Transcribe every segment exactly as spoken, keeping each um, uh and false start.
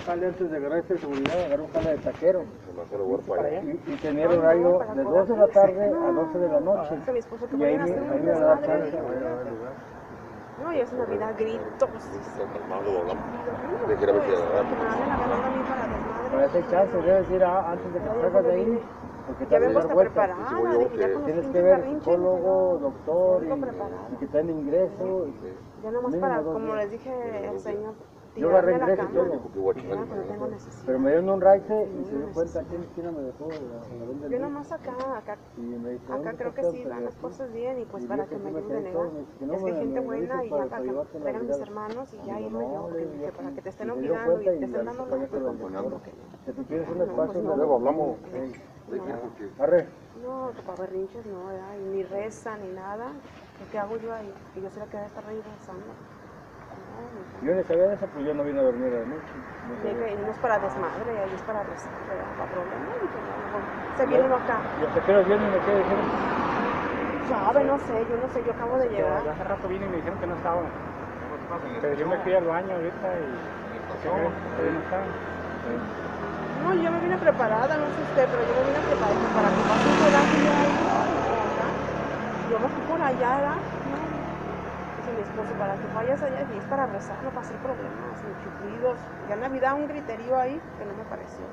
jale antes de agarrar esta seguridad, agarró un jale de taquero. Y, y tener Ay, horario no, de para dos de la tarde no. a doce de la noche. Que mi esposo que Y ahí, vayan a me- hacer ahí un me da desmadre. chance. No, y es Navidad, gritos. De que era vestida, Que ¿verdad? me dan la gana a mí para desmadre. Para ese chance debes ir a- antes de que te salgas de ahí, porque te Ya vas a vengo dar hasta vueltas. preparada, Sí, voy yo, dije, ya que con los Tienes que pinches ver berrinches, psicólogo, dije, no, doctor vengo y, preparada. y que te den ingreso. y- Ya nomás mínimo para, dos como días. les dije al señor, Yo agarré tirarme a la ingreso y cama. todo. Porque voy a Ya, chingar que no tengo mi necesidad. Pero me dieron un raite y se dio cuenta que en la esquina me dejó la, la venda Yo del nomás acá, acá, y me dice, acá ¿dónde creo está que usted? sí Pues van las aquí. cosas bien y pues Y para dije, que me sí me ayuden, quedé ¿eh? todo, me dice que no, Es que me- gente me buena dijo y para- ya para para que llevarte la traigan mis Navidad. hermanos y ya Digo, irme no, yo, le que, digo, que para que te estén y se dio olvidando cuenta y te estén ya dando se fue loco, con pues, el como doctor. que no. Que tú tienes un No, espacio pues no. de- Luego hablamos. Ey, De que dijo que arre. No, que para berrinches no, ¿verdad? Y ni reza ni nada. ¿Qué- ¿Qué hago yo ahí? Que yo sé la que debe estar ahí rezando. No, Yo ni sabía de eso, pues yo no vine a dormir a la noche. No y sabía. que no es para desmadre, ahí es para rezar, ¿verdad? Para problemas. Dije, no, mejor se viene uno acá. ¿Y hasta qué hora vienen o qué dijeron? Sabe, no sé, yo no sé, yo acabo de Yo, llegar. yo hace rato vine y me dijeron que no estaba. Pero yo me fui al baño ahorita y ¿qué crees? Todavía no estaba. No, yo me vine preparada, no sé usted, pero yo me vine preparada para que pase un pedazo y yo ahí, acá. Yo me fui por allá, ¿verdad? No. Dice mi esposo, para que vayas allá, y es para rezar, no para hacer problemas, ni chiflidos. Ya en Navidad un griterío ahí que no me pareció.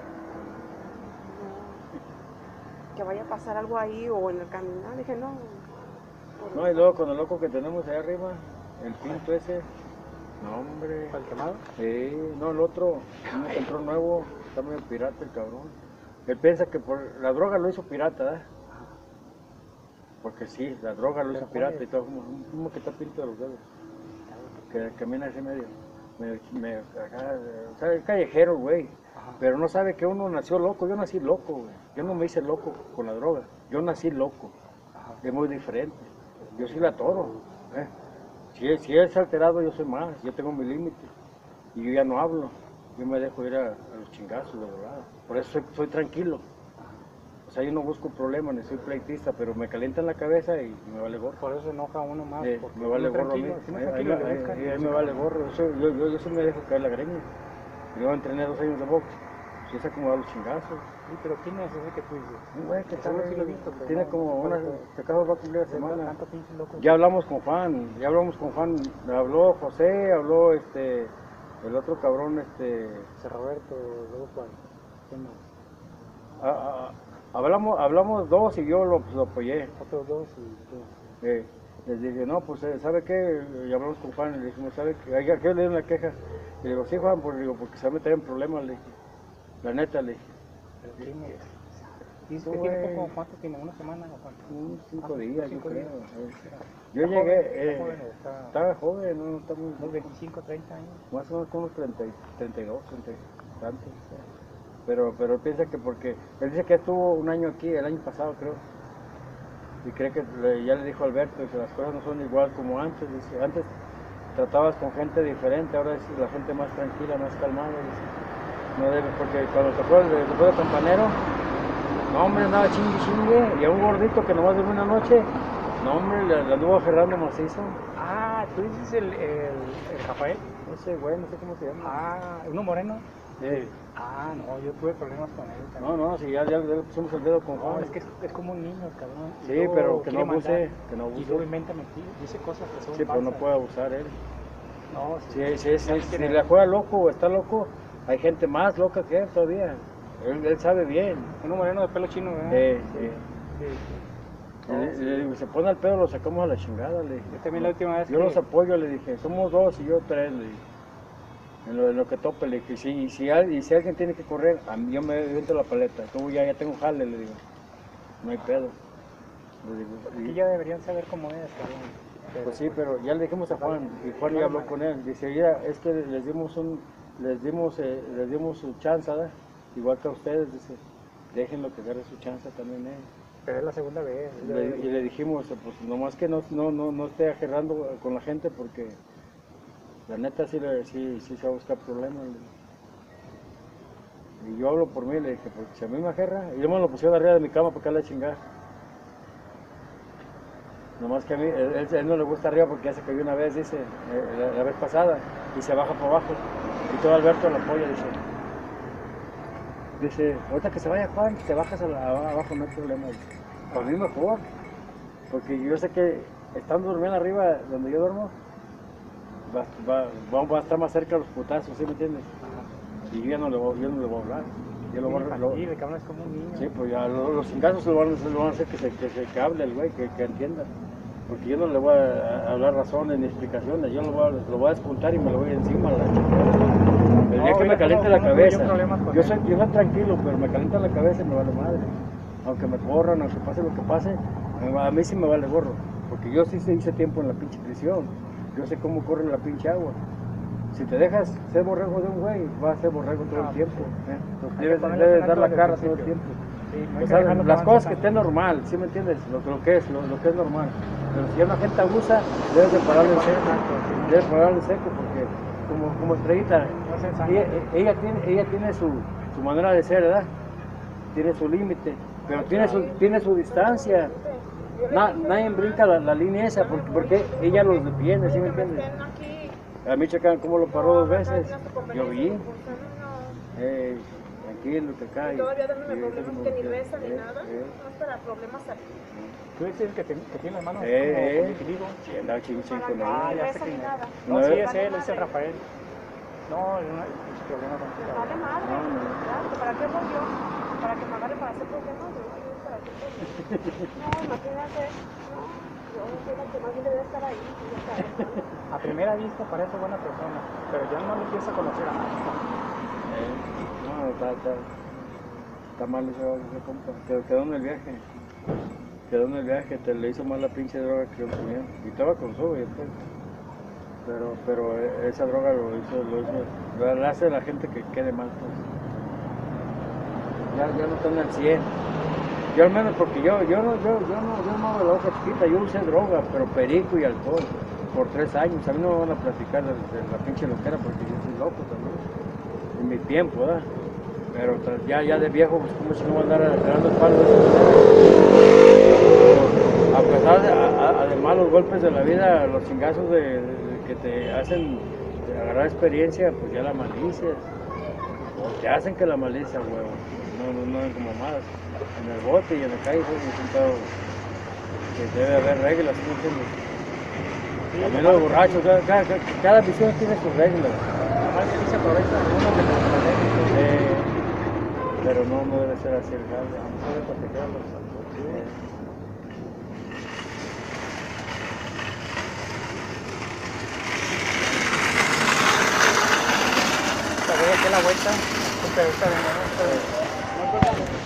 No. Que vaya a pasar algo ahí o en el camino. Dije, no. por- No, y luego con el loco que tenemos allá arriba, el pinto ese. No, hombre. ¿Para el quemado? Sí, no, el otro, un control nuevo, está medio pirata el cabrón. Él piensa que por la droga lo hizo pirata, ¿eh? Porque sí, la droga lo hizo pirata y todo, como, como que está pinto de los dedos. Que camina así medio, me, me, acá, o sea, es callejero, güey. Pero no sabe que uno nació loco, yo nací loco, güey. Yo no me hice loco con la droga, yo nací loco. Es muy diferente. Yo sí la toro, ¿eh? Si es, si es alterado, yo soy más, yo tengo mi límite. Y yo ya no hablo, yo me dejo ir a, a los chingazos, de verdad. Por eso soy, soy tranquilo. O sea, yo no busco problemas, ni soy pleitista, pero me calienta en la cabeza y, y me vale gorro. Por eso se enoja uno más. Eh, porque me vale uno gorro a mí. tranquilo, si no Ahí- tranquilo, ahí- le ahí- busca. ahí- ahí me vale gorro. Yo, yo, yo, yo sí me dejo caer la greña. Yo entrené dos años de box. Yo sé cómo dar los chingazos. Sí, pero ¿quién es ese que tú dices? Un güey que está, Seguro sí lo he visto, pero tiene no, como no una, recuerdo. este caso va a cumplir la Tengo semana. tanto pinche loco. Ya hablamos con Juan, ya hablamos con Juan, habló José, habló este, el otro cabrón, este, José Roberto, luego cuál. ¿Quién más? a- a- hablamos, hablamos dos y yo lo, pues, lo apoyé. Otros dos y tú. Eh, les dije, no, pues, eh, ¿sabe qué? Y hablamos con Juan, le dijimos, ¿sabe qué? ¿A qué le dieron la queja? Le digo, sí, Juan, pues, digo, porque se va a meter en problemas, le dije. La neta, le dije. Pero ¿quién es? Dice Tú, que tiene güey. poco, ¿cuánto tiene? ¿Una semana o cuánto? Unos cinco Ah, días, cinco yo creo. días. eh. Yo ¿Está llegué, joven? eh, ¿Está joven o está- estaba joven, no, no está muy, Unos veinticinco, treinta años. más o menos como unos treinta, y- treinta y dos, treinta y tantos. sí. Pero, pero él piensa que porque, él dice que estuvo un año aquí, el año pasado creo, y cree que le- ya le dijo Alberto que las cosas no son igual como antes, dice, antes tratabas con gente diferente, ahora es la gente más tranquila, más calmada, dice, no debe, porque cuando se fue, se fue de campanero, no hombre, andaba chingue chingue, y a un gordito que nomás durmió una noche, no hombre, le, le anduvo aferrando macizo, Ah, tú dices el, el, el Rafael. ese güey, no sé cómo se llama. Ah, uno moreno. Sí. Ah, no, yo tuve problemas con él No, también. no, si ya, ya le pusimos el dedo con No, Juan. es que es, es como un niño, cabrón. Y Sí, luego pero que quiere no abuse, mandar, que no Y abuse. luego inventa mentiras, dice cosas que son Sí, pero no falsas. puede abusar él. No, Si, si, si, Ya si quiere- la juega loco o está loco, hay gente más loca que él todavía. Él, él sabe bien. Uno moreno de pelo chino, ¿verdad? Eh, sí. Sí. Y le- le digo, se pone al pedo, lo sacamos a la chingada. Le dije. Yo también la última vez Yo que- los apoyo, le dije. Somos dos y yo tres, le dije. En lo, en lo que tope, le dije. Si, si, al- y si alguien tiene que correr, a mí, yo me invento la paleta. Tú ya, ya tengo jale, le digo. No hay pedo. Le digo, y- Aquí ya deberían saber cómo es, cabrón. Pero, Pues sí, pero ya le dijimos a Juan, y Juan ya habló con él, dice, ya, es que les dimos un, les dimos, eh, les dimos su chance, ¿verdad? Igual que a ustedes, dice, déjenlo que agarre su chance también, eh. pero es la segunda vez. Y le, y le dijimos, pues nomás que no, no, no, no esté ajerrando con la gente porque la neta sí, le, sí, sí se va a buscar problemas. le- Y yo hablo por mí, le dije, porque si a mí me ajerra, y yo me lo pusieron arriba de mi cama para que le chingar. Nomás que a mí, él, él- él no le gusta arriba porque ya se cayó una vez, dice, eh, la, la vez pasada, y se baja por abajo. Y todo Alberto lo apoya, dice, dice, ahorita que se vaya Juan, te bajas a la, abajo, no hay problema. Para mí mejor, porque yo sé que estando durmiendo arriba donde yo duermo, va, va, va, va a estar más cerca de los putazos, ¿sí me entiendes? Y yo ya no le voy, yo no le voy a hablar. Yo lo voy a lo, Sí, de que hablas como un niño. Sí, pues ya lo- los chingazos lo van, a- lo van a hacer que se, que se que hable el güey, que, que entienda. Porque yo no le voy a, a hablar razones ni explicaciones, yo lo voy a, lo voy a despuntar y me lo voy encima a la chingada. El día No, que me mira, caliente no, la no tuve cabeza, yo problemas con yo él. soy, yo soy tranquilo, pero me calienta la cabeza y me vale madre. Aunque me corran, aunque pase lo que pase, a mí sí me vale gorro. Porque yo sí se hice tiempo en la pinche prisión, yo sé cómo corre la pinche agua. Si te dejas ser borrego de un güey, vas a ser borrego todo el Ah, tiempo. ¿eh? Entonces Hay que debes, ponerle debes freno dar la desde el cara todo el principio. tiempo. Sí, no hay O que sea, dejarlo las para cosas que avanzar. estén normal, ¿sí me entiendes? Lo, lo que es, lo, lo que es normal. Pero si ya la gente abusa, debes de pararle en seco. Debes pararle en seco porque como, como Estrellita, No se ensaña. ella, ella tiene, ella tiene su, su manera de ser, ¿verdad? Tiene su límite, pero tiene su, tiene su distancia. Na- nadie brinca la, la línea esa porque, porque ella los defiende, ¿sí me entiendes? A mí checan cómo lo paró dos veces, yo vi. Eh, tranquilo, que cae. Todavía dándome Sí, problemas como que ni que- reza ni eh, nada. eh. No es para problemas aquí. Tú dices que, te- que tiene las manos Eh, como eh. conmigo. Sí, andaba ching ching Para con que Ah, ni él. ya sé reza que ni no. nada. No, No, sí, eh. es él, es el Rafael. No, es un problema con Me vale madre. No, no. ¿verdad? ¿Para qué volvió? ¿Para que me agarre para hacer problemas? Yo, yo, ¿para qué volvió? No, imagínate. No, yo soy la que más bien debe estar ahí. y ya sabes, ¿no? A primera vista parece buena persona, pero ya no le empieza a conocer a nadie. Eh, no, está, está, está mal ese, ese compa. Quedó, quedó en el viaje. Quedó en el viaje, te le hizo mal la pinche droga que consumía. Y estaba con su, y después. Pero, pero eh, esa droga lo hizo, lo hizo, lo lo hace a la gente que quede mal, pues. Ya, ya no están al cien. Yo al menos, porque yo, yo no, yo, yo no, yo no hago la hoja chiquita, yo usé droga, pero perico y alcohol, por tres años. A mí no me van a platicar de, de la pinche loquera porque yo soy loco también. En mi tiempo, ¿verdad? Pero tra- ya, ya de viejo, pues como si no voy a andar agarrando el palo de esa manera. A pesar de, a- a- además los golpes de la vida, los chingazos de, de- que te hacen de agarrar experiencia, pues ya la malicias. O te hacen que la malicia, huevo. No, no, no como mamadas. En el bote y en la calle, pues me he sentado que debe haber reglas, ¿sí me entiendes? También los borrachos, cada, cada, cada, cada visión tiene sus reglas. Además que se aprovecha de uno de los talentos. Eh, pero no, no debe ser así el jale. No debe proteger a los adultos. Eh, Te voy aquí a la vuelta, pero ahorita vengo, ¿no?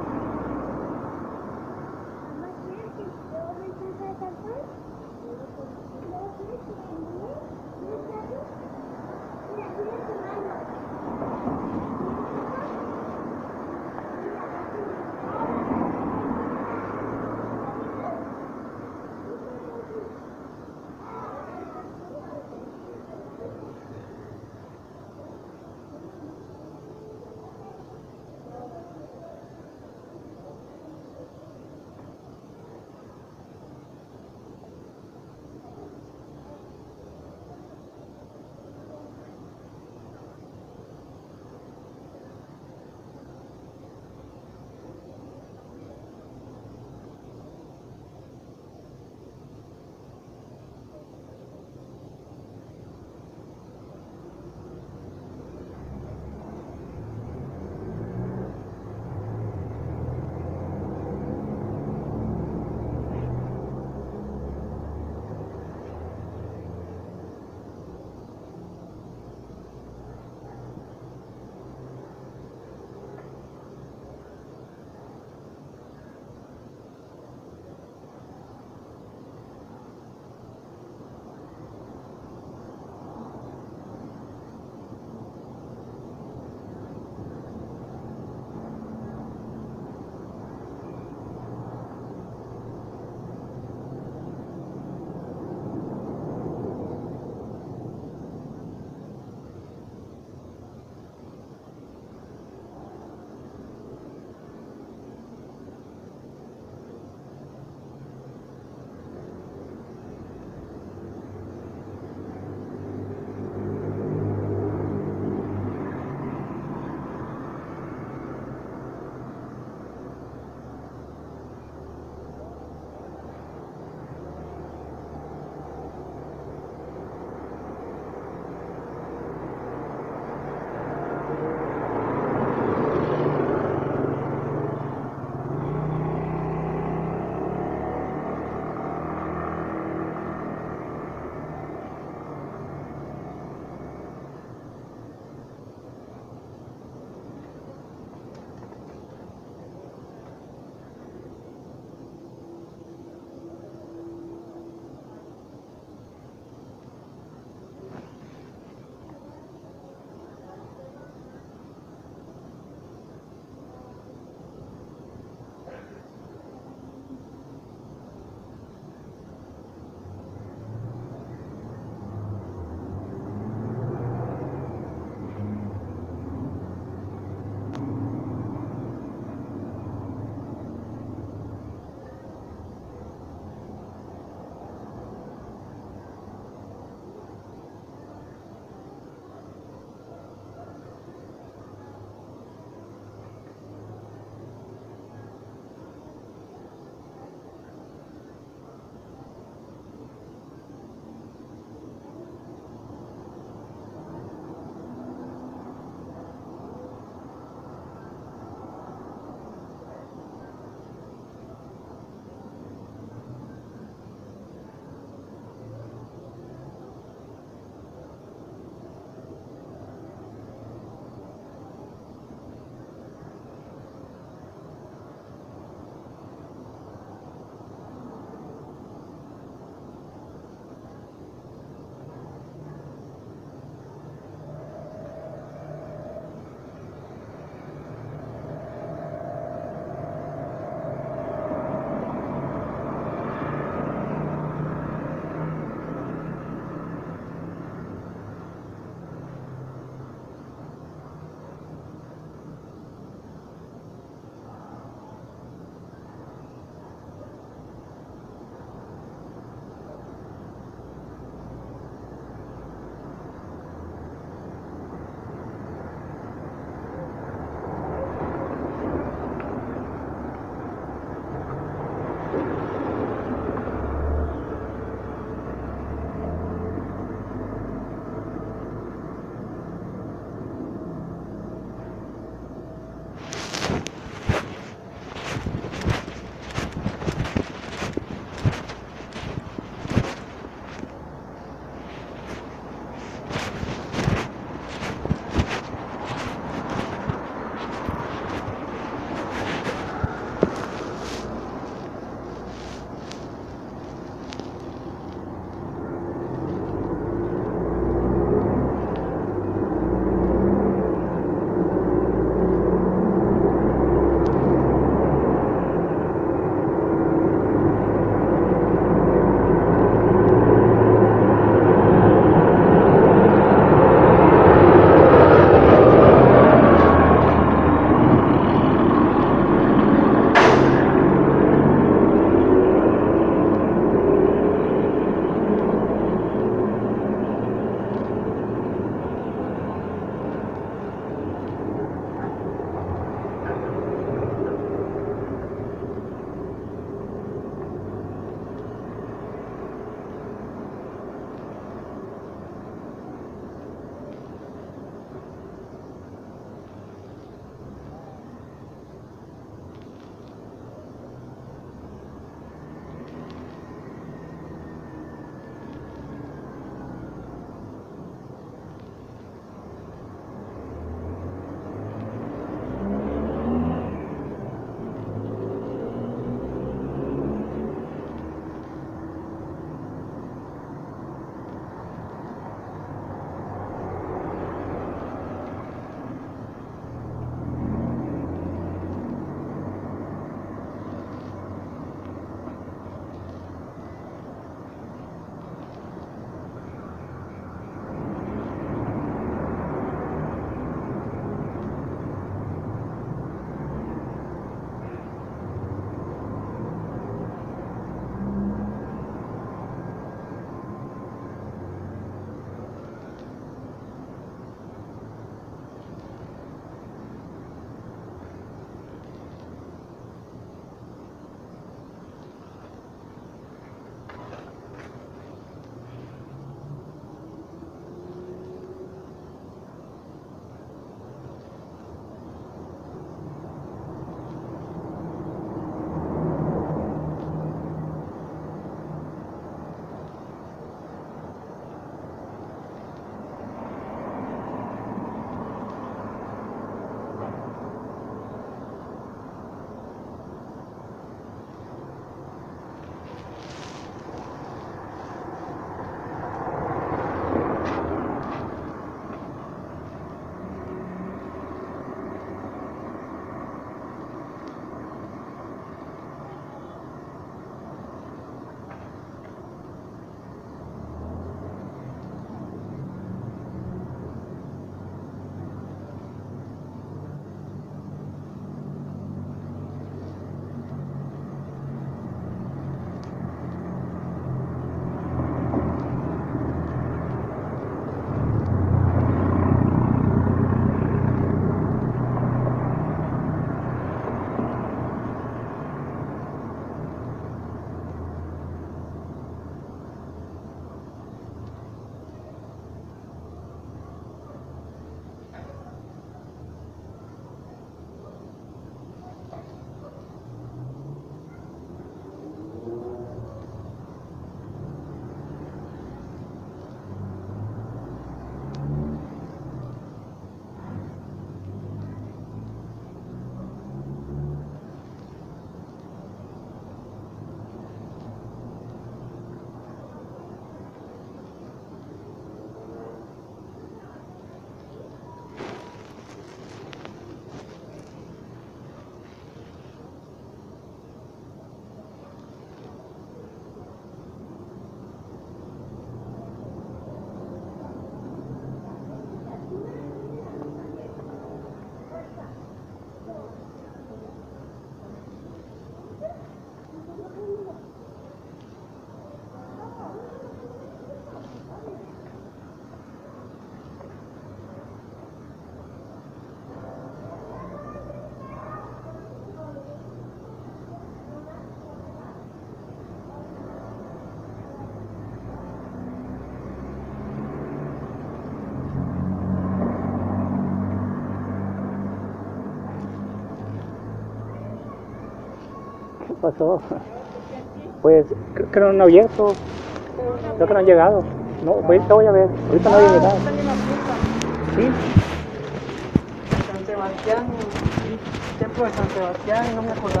pasó? Pues creo que no han abierto, creo que no han llegado. No, ahorita voy a ver, ahorita no había llegado. Están en la fiesta. Sí, San Sebastián, el templo de San Sebastián, no me acordaba.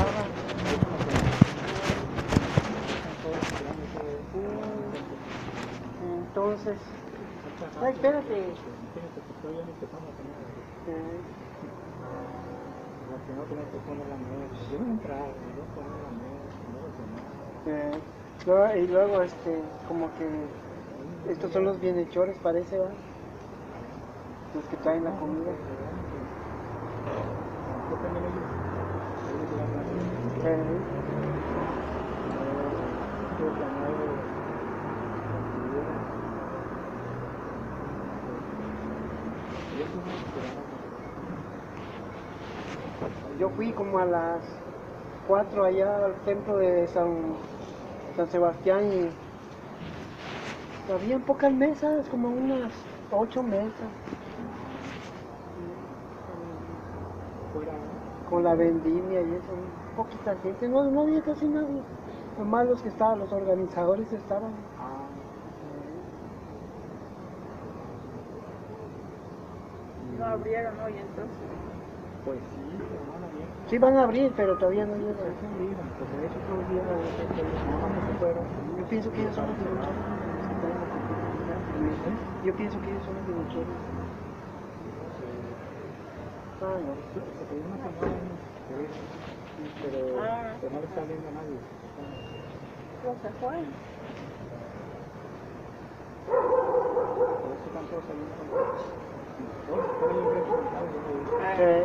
Mm, Entonces, ay, espérate. Eh, eh, luego- y luego, este, como que estos son los bienhechores, parece, ¿va? Los que traen la comida. Eh, Yo fui como a las cuatro allá al templo de San, San Sebastián y había pocas mesas, como unas ocho mesas. Con la vendimia y eso, poquita gente, no, no había casi nadie. Nomás los que estaban, los organizadores estaban. No abrieron hoy entonces. pues sí, hermano, bien. Sí van a abrir, pero todavía no llegan. Pues de hecho, todos los días a veces que no se fueron. Yo pienso que ellos son los bienhechores. Yo pienso que ellos son los bienhechores. Ah, no. Se pidió una señora, pero, Ah. pero no le está viendo a nadie. No se fue. Por eso están todos saliendo. Todos están ahí enfrente sentados, yo lo vi. Eh,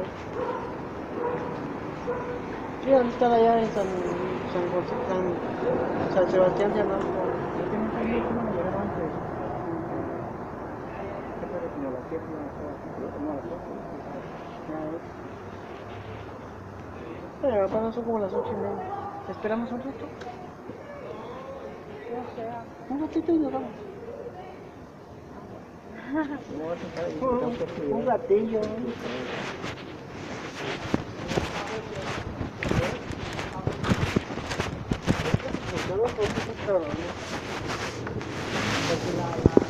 Sí, van a estar allá en San, San, José, San, San Sebastián de Amalco. Yo tengo que ir como llegar antes. ¿Qué pasa? Como a las siete no estaba aquí, pero como a las ocho. Pero apenas son como las ocho y media. ¿Esperamos un rato? No sé. Un ratito y nos vamos. ¿Cómo vas a estar ahí? Un, Tengo que estudiar. un ratillo. Solo por esos cabrones. Porque la, la,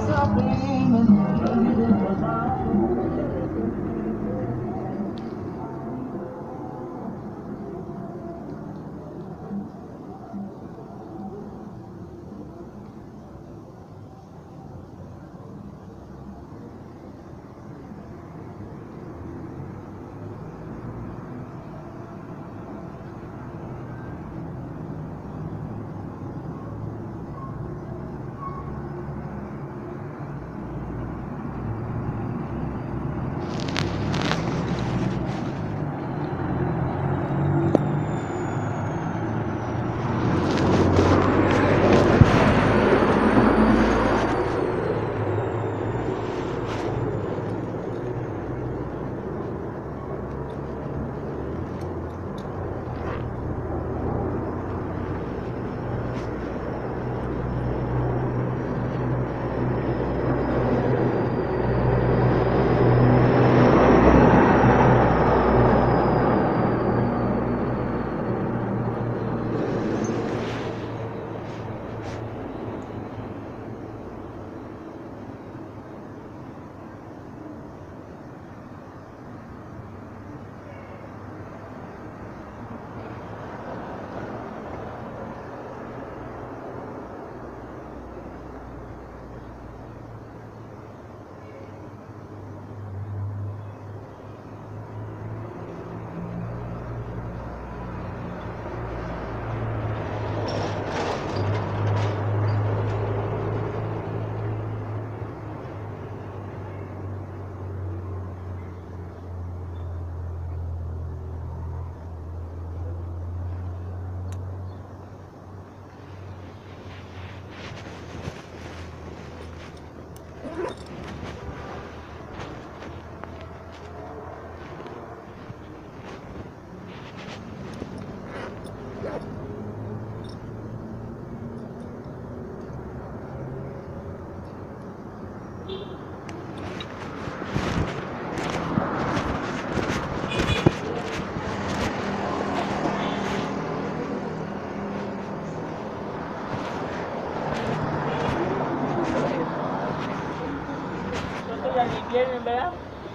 ¿Vienen, verdad?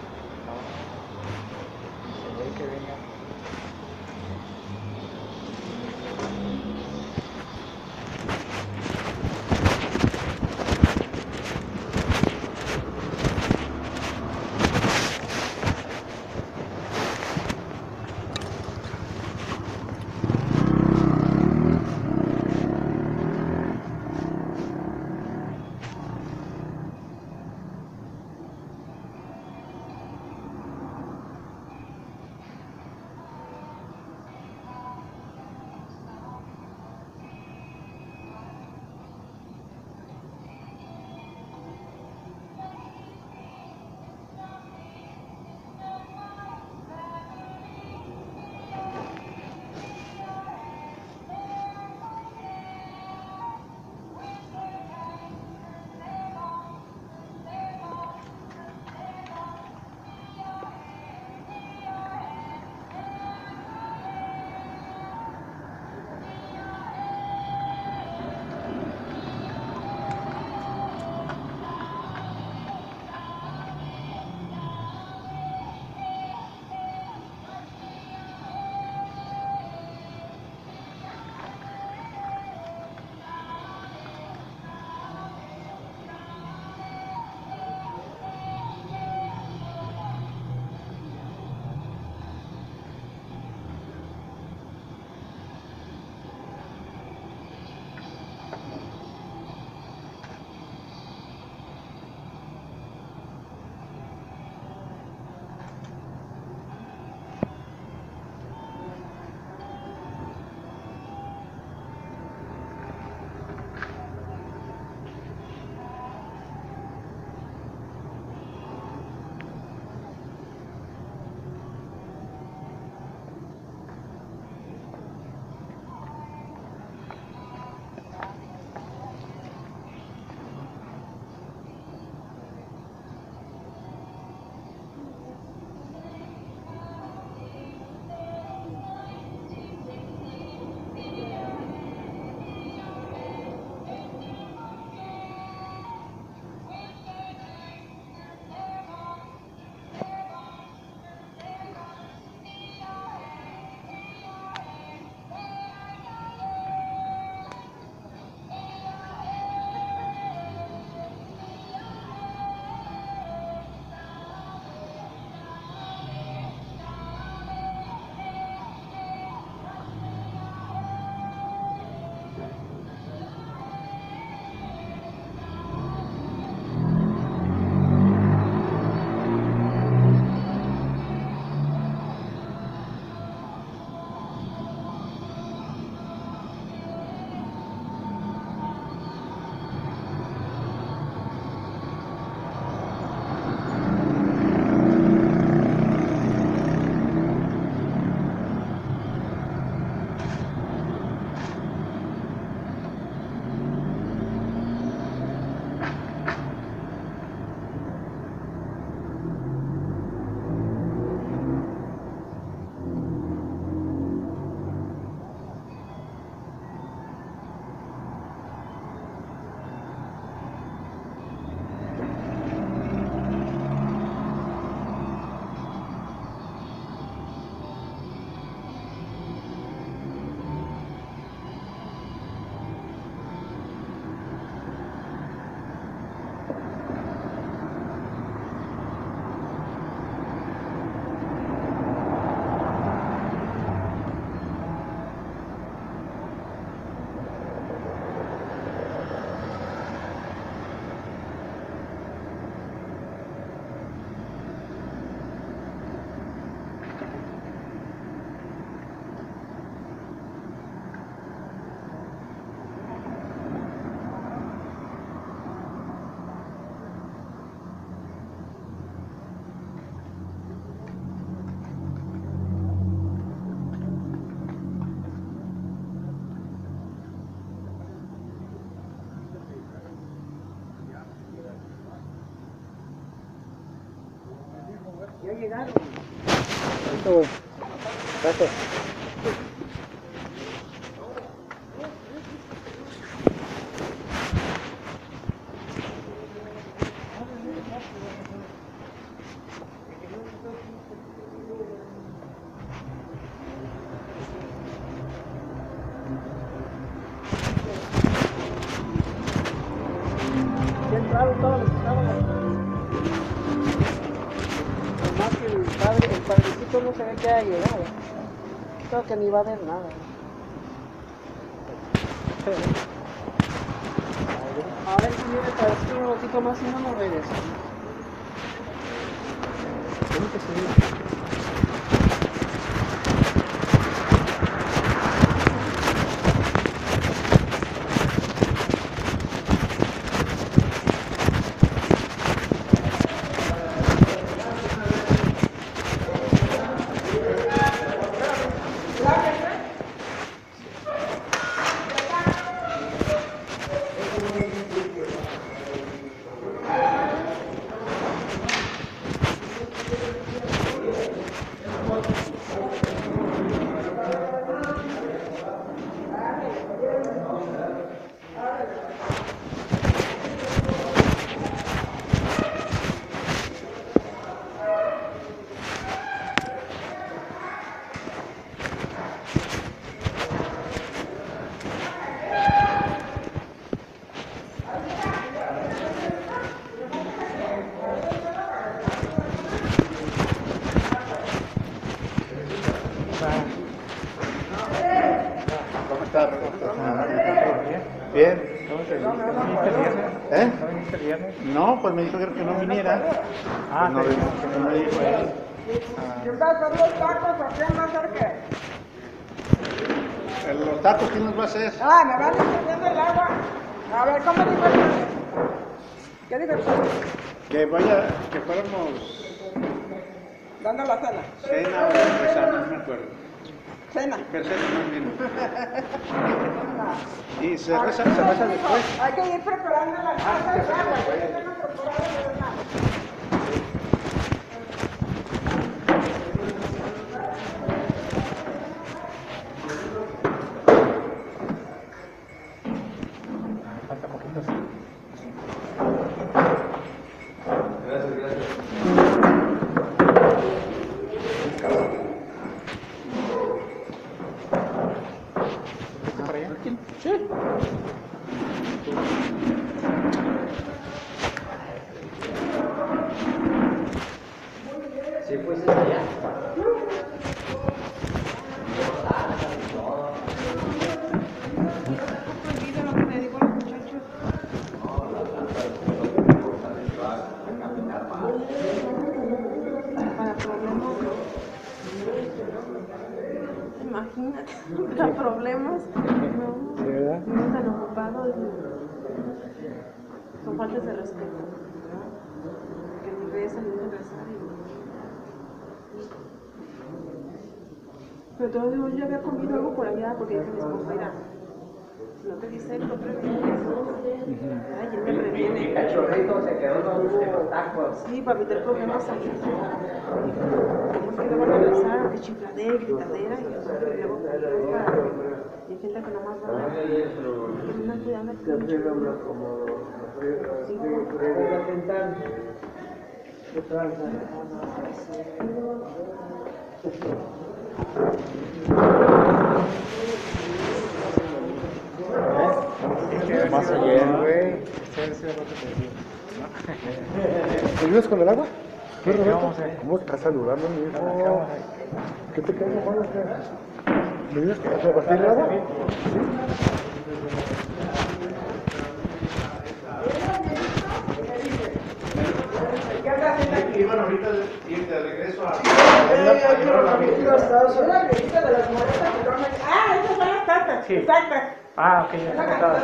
Que venga. Ya llegaron. Listo, güey. Gracias. Ya entraron todos los que estaban ahí. Nomás que el padre, el padrecito no se ve que haya llegado. Creo que ni va a haber nada. A ver si viene el padrecito un ratito más y no nos regresa. Tiene que subir. ¿Cómo está? Bien. ¿Eh? ¿No viniste el viernes? No, pues me dijo que no viniera. Ah, Pues no, sí. vino, no me dijo él. ¿Quién va a hacer los tacos o quién va a hacer qué? Eh, ¿Los tacos quién los va a hacer? Ah, me van encendiendo el agua. A ver, ¿cómo dijo el padre? ¿Qué dijo el padre? Que vaya, que fuéramos Dando la cena. cena o empezar, no me acuerdo. Cena. Pero cena más bien. Y se reza, se reza después. Hay que ir preparando la casa de agua. Ya tenemos preparado de nada. Falta poquito, sí. ¿Viste para allá? Sí. Sí, pues es allá. Olvida lo que me dijo los muchachos. Para problemas. Imagínate, para problemas. No, Sí, ¿verdad? no tan ocupados. Son faltas de respeto. Que ni rezan, ni rezar. Pero todo digo, yo ya había comido algo por allá porque dije a mi esposo, mira, si no te dice esto, previene. Ay, él me previene. El cachorrito se quedó en los tacos. Sí, para evitar problemas aquí. Tenemos que luego regresar de chifladera y gritadera y luego para... Y hay gente que nomás va a... Que me están cuidando aquí mucho. Sí. Más ayer, güey. ¿Te ayudas con el agua? ¿Qué, ¿Qué Roberto? vamos a hacer? ¿Cómo estás saludando, mi ¿Qué hijo? vamos a hacer? ¿Qué te cae, hermano? ¿Me ayudas a repartir el agua? Iban ahorita de ir de regreso a... Ah, esas son las tartas. Sí. Exacto. Ah, ok, ya está contada.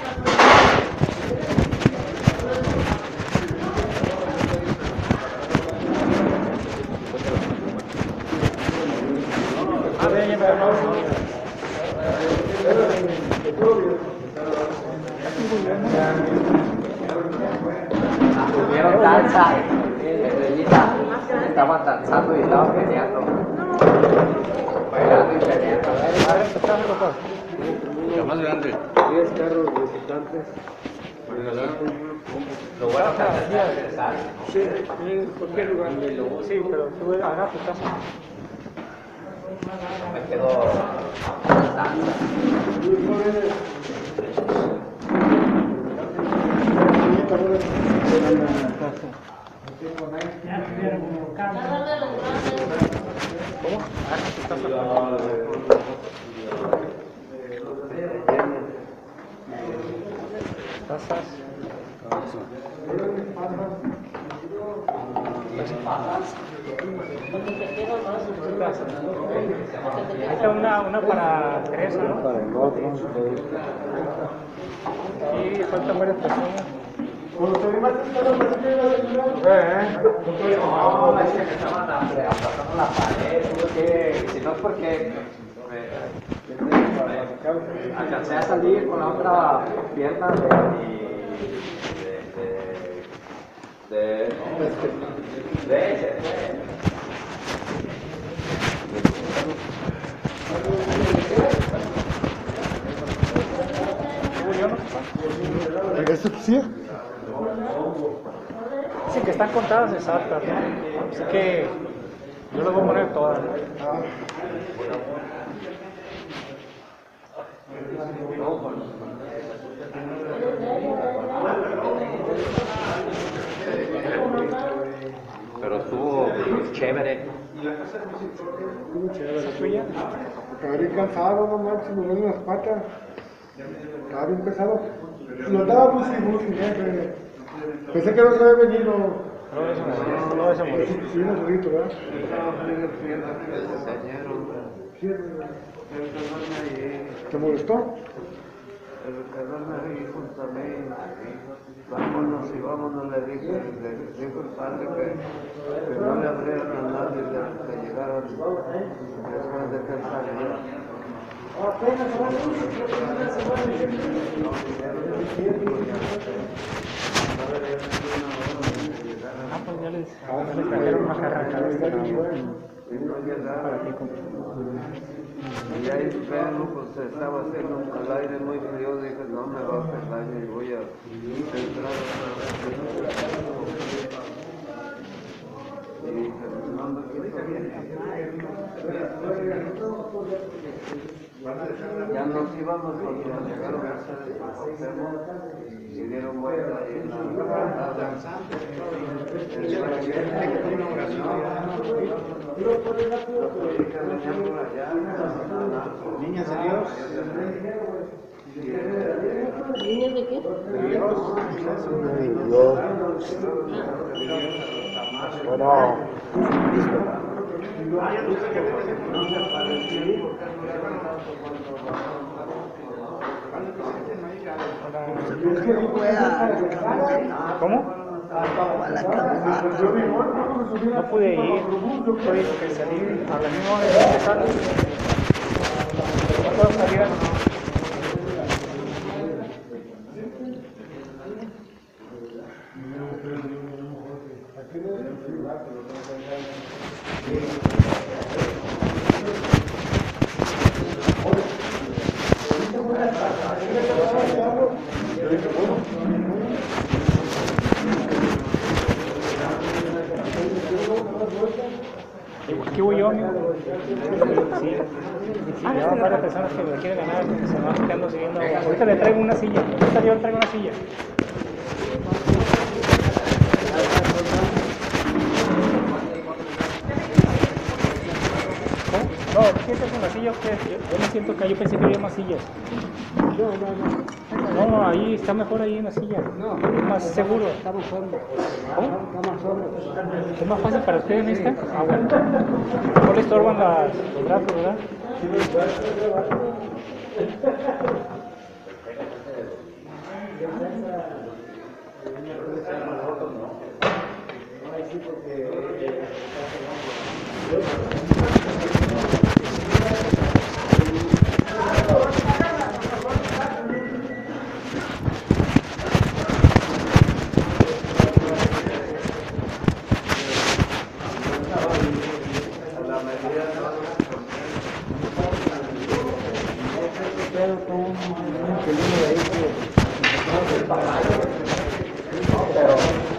Ah, ven, ya me la Tuvieron danza. Estrellita. estaban danzando y estaban peleando. Bailando y peleando. La más grande. diez carros visitantes. Lo bueno que es regresar. Sí, en cualquier lugar. Sí, pero tú agarra tu casa. Me quedo danza. Ahí está una, una para tres, ¿no? Para el otro. Y faltan varias personas. No, es que me estaban aplastando la pared. Porque, si no es porque me, me alcancé a salir con la otra pierna de de de de, de, de ese. ¿Esto sí? Sí, que están contadas exactas, ¿no? Así que yo las voy a poner todas, ¿no? Pero estuvo chévere. ¿Esa es tuya? Estaba bien cansado, no manches, me duelen las patas. Estaba bien pesado. Lo daba muy muy bien. Pensé que no se había venido. No ves a morir, no ves a morir. Sí, un solito, ¿verdad? ¿Te molestó? Vámonos y vámonos, le dijo, le dijo el padre que, que no le abrieran a nadie de que llegaran después de que él saliera. Ah, pues ya les, ya les trajeron una jarra acá. Y no llegaron. Y ahí Pedro pues estaba haciendo el aire muy frío, dije no me va a hacer daño y voy a entrar otra vez. Y dije, no, no quiso bien. Ya nos íbamos cuando llegaron a hacer el Cuauhtémoc y dieron vuelta ahí en la danzante. Niñas de Dios. ¿Niños de qué? Bueno. ¿Cómo? No pude ir, tuve que salir a la misma hora de empezar. No puedo salir. Aquí voy yo, amigo. Sí, sí, llevan varias personas que me quieren ganar, que se van quedando siguiendo. Ahorita le traigo una silla, ahorita yo le traigo una silla. ¿Cómo? No, ¿te sientas en la silla o qué? Yo, yo me siento acá, yo pensé que había más sillas. No, no, no. No, ahí está mejor ahí en la silla. No, Es más seguro. estamos solos. ¿Cómo? Estamos solos. ¿Es más fácil para ustedes en esta? Ah, bueno. No le estorban las, los brazos, ¿verdad? Pero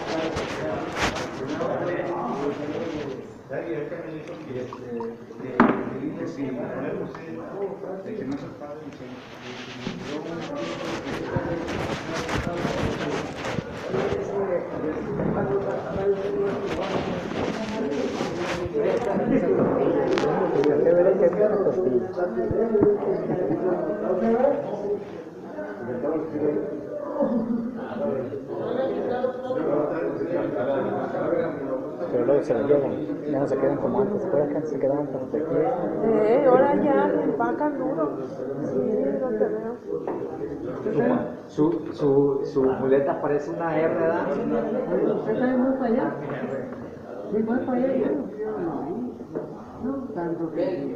Pero luego se lo llevan, ya no se quedan como antes. ¿Se acuerdan que antes se quedaban hasta aquí? Eh, ahora ya me empacan duro. Sí, no te veo. su, su, su muleta parece una R, ¿verdad? ¿Esta es muy para allá? Sí, voy para allá yo. No, tanto que...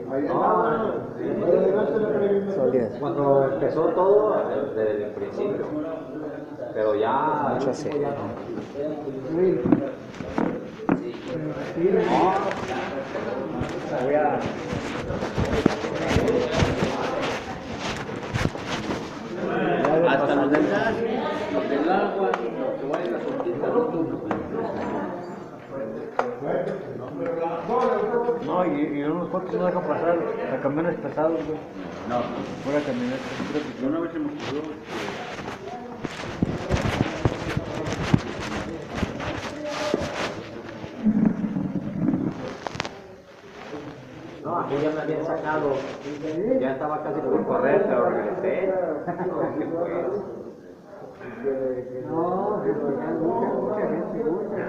Sólidas. Cuando empezó todo, desde el principio. Pero ya. Mucho sí. ya no. Voy a... Hasta los del gas, los del agua, los que vayan a soltar los tubos. No, y, y unos cuantos no dejan pasar a camiones pesados, güey. No, Fuera camioneta. yo una vez se me ocurrió No, aquí ya me habían sacado. Ya estaba casi por correr, pero regresé. No, mucha, mucha gente gusta.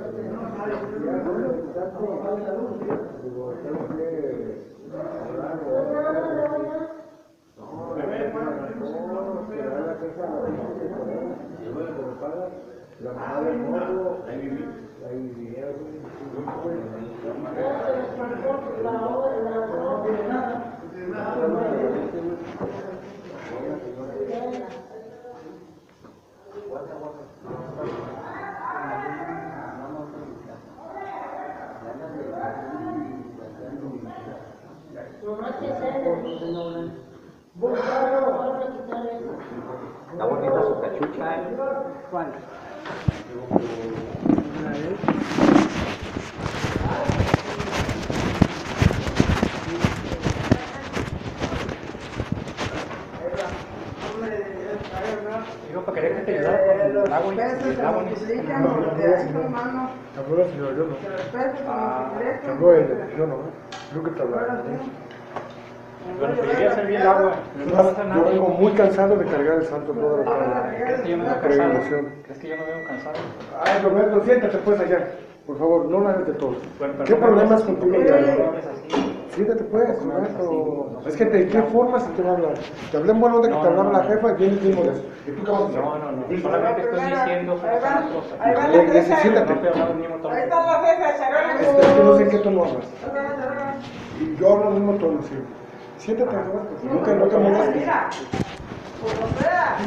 Está bonita su cachucha, ¿eh? ¿Cuál? Digo, para querer que te ayudara con el agua y el agua necesita. Habló la señora, yo no. Habló ella, yo no. Yo que te hablaba. Bueno, te quería servir el agua, pero no pasa Yo nada. vengo muy cansado de cargar el santo toda la Ah, tarde. ¿crees que yo me veo cansado? Peregrinación. ¿Crees que yo me veo cansado? Ay, Roberto, siéntate pues allá. Por favor, no la hagas de todo. Bueno, pero ¿Qué no me problemas hables- contigo? no me Diario? hables así. Siéntate pues, No me hables Roberto. así. Es que de qué forma se te va a hablar. Te hablé en buena onda que No, te hablaba no, la no. jefa y vienes bien molesto. ¿Y tú qué vas a hacer? No, no, no. Solamente estoy diciendo cómo están las cosas. Ahí va Eh, la eh, fresa. No siéntate. estoy hablando del mismo tono. Ahí está la fresa, charola. Es que no sé en qué tono hablas. Y yo hablo en el mismo tono, sí. Siéntate, Roberto. No te, no te molestes. Mira, como sea.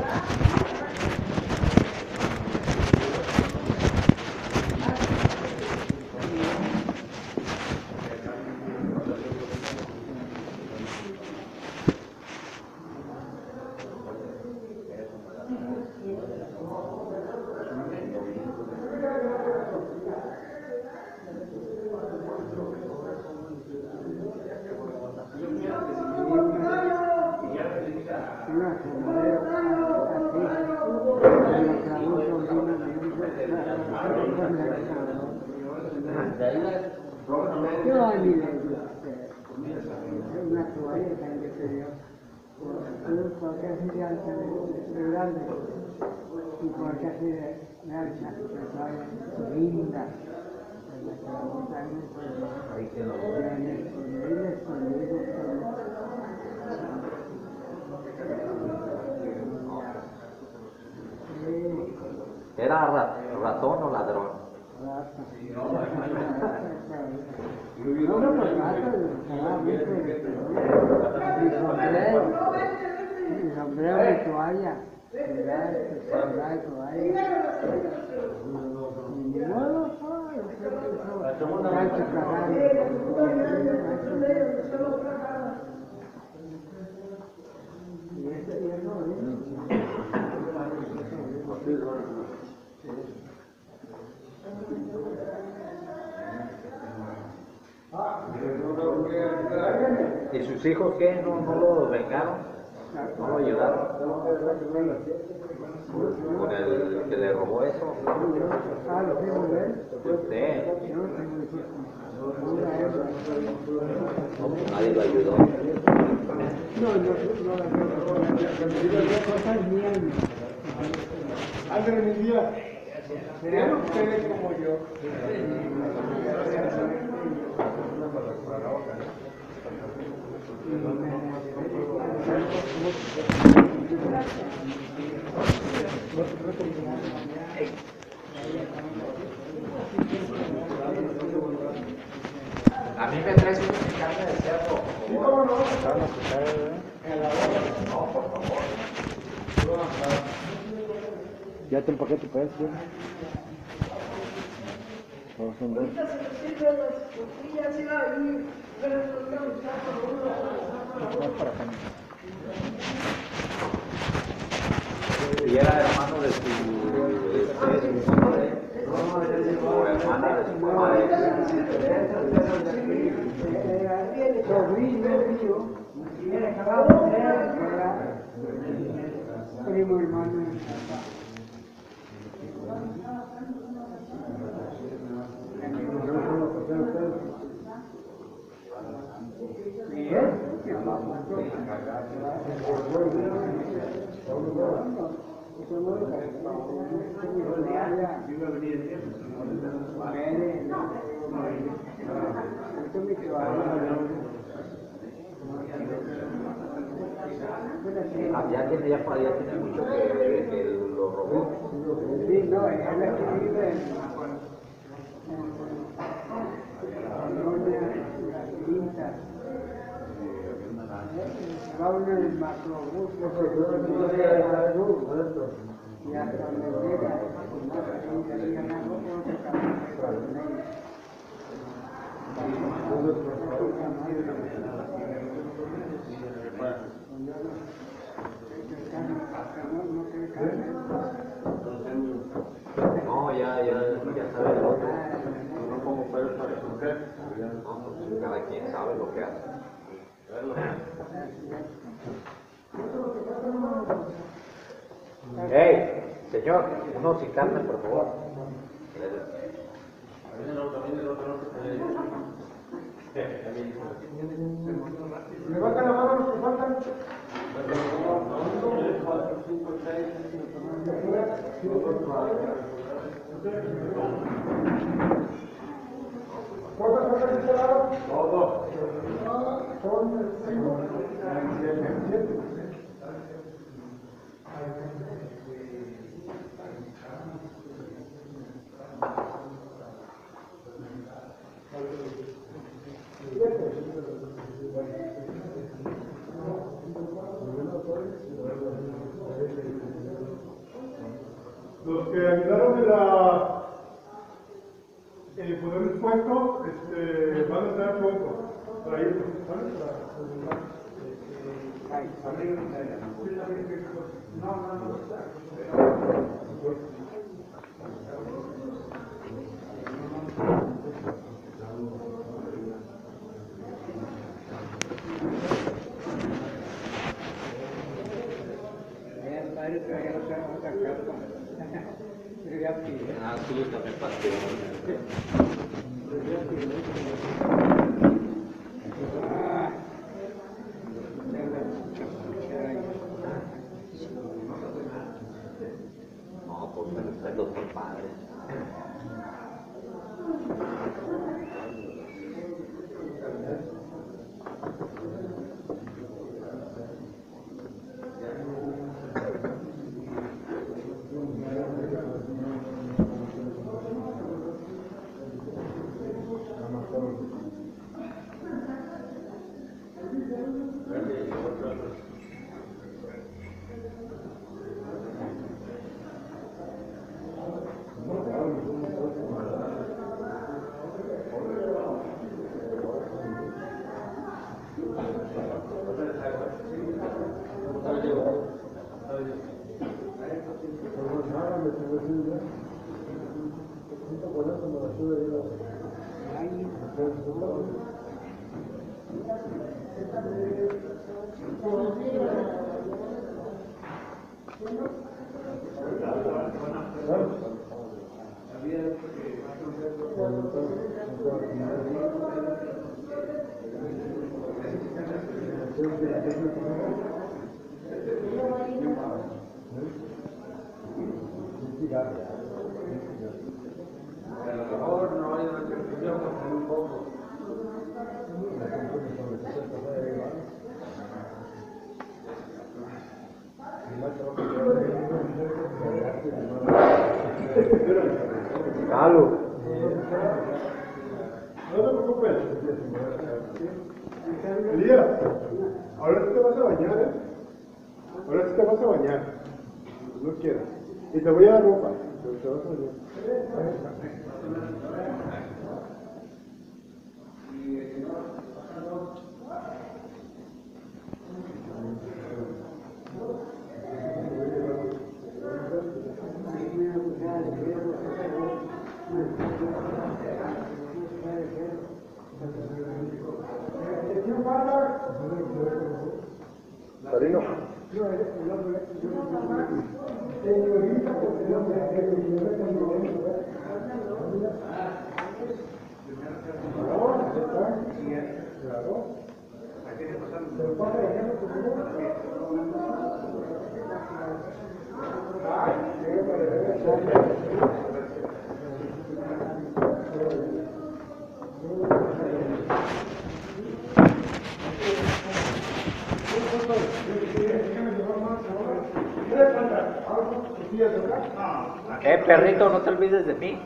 Yo a mí le una toalla que se dio. Porque así ya se grande. Y porque así me alza la toalla linda. ¿Era ra- ratón o ladrón? No, no, pues rato, mi sombrero, mi sombrero, mi toalla, mi toalla, mi toalla. Y ni modo, pues, gancho cagado. Y eso, y eso, ¿Y sus hijos qué? ¿No, no lo vengaron? ¿No lo ayudaron? ¿Con el que le robó eso? Ah, los hijos de él. Usted. Yo no tengo hijos. Una hembra. No, pues nadie lo ayudó. No, no, no la veo. Las cosas mías. Ándale, mi día. Serían ustedes como yo. A mí me traes una carne de cerdo. Sí, cómo no. No, por favor. Ya te empaqué tu pedazo. No, son dos. Y era hermano de su, de su madre. O hermana de su madre. Sobrino mío, era acabado de era primo hermano de mi papá. Miguel, que la mató. Ah, ya tiene, ya, ya tiene mucho que, que lo robó. Sí, no, él aquí vive en Colonia La Quinta. Va uno en el macrobús, y hasta donde llega, no se llega nada, otro camino. No, ya, ya, ya sabe el otro. No pongo pelos para resolver. No, pues cada quien sabe lo que hace. Hey, señor, uno sin carne, por favor. Levanta la mano los que faltan. ¿Cuántas faltan de este lado? Todo. Son cinco. Siete. Los que ayudaron en la en poner el puesto este, van a estar pronto para irnos, ¿vale? No, no, no. Ah, sí, también pasé. No, pues el doctor padre. Calo. No te preocupes. Elías, ahora sí te vas a bañar, ¿eh? Ahora sí te vas a bañar. No quieras. Y te voy a dar ropa. Pero te vas a bañar. Padrino. Eh, perrito, no te olvides de mí.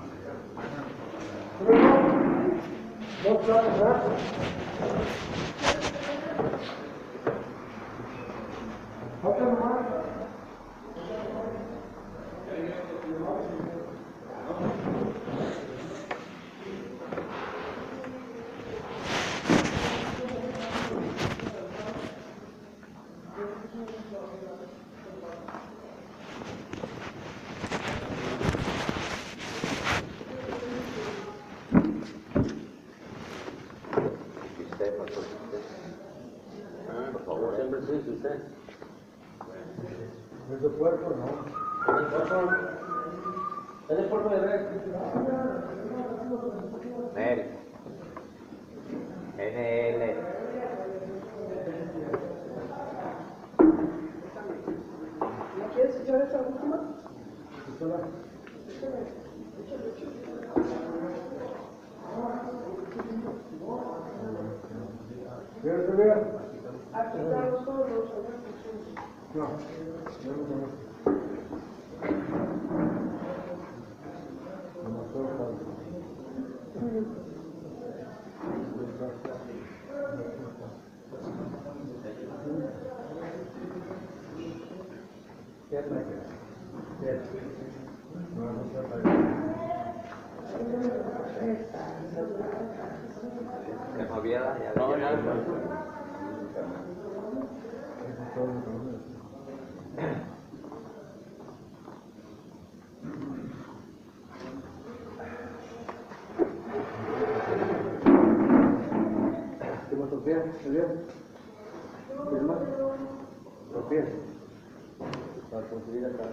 Por favor, siempre sí, usted. ¿Es de puerco, no? ¿Es de puerco de res? Nel. N L. ¿Quieres echar esa última? ¿Quieres que vea? Aquí están los todos los No, no lo conozco. Que no viera, ya no, ya no. ¿Cómo Sofía? ¿Sofía? ¿Quieres más? Sofía. Para conseguir acá.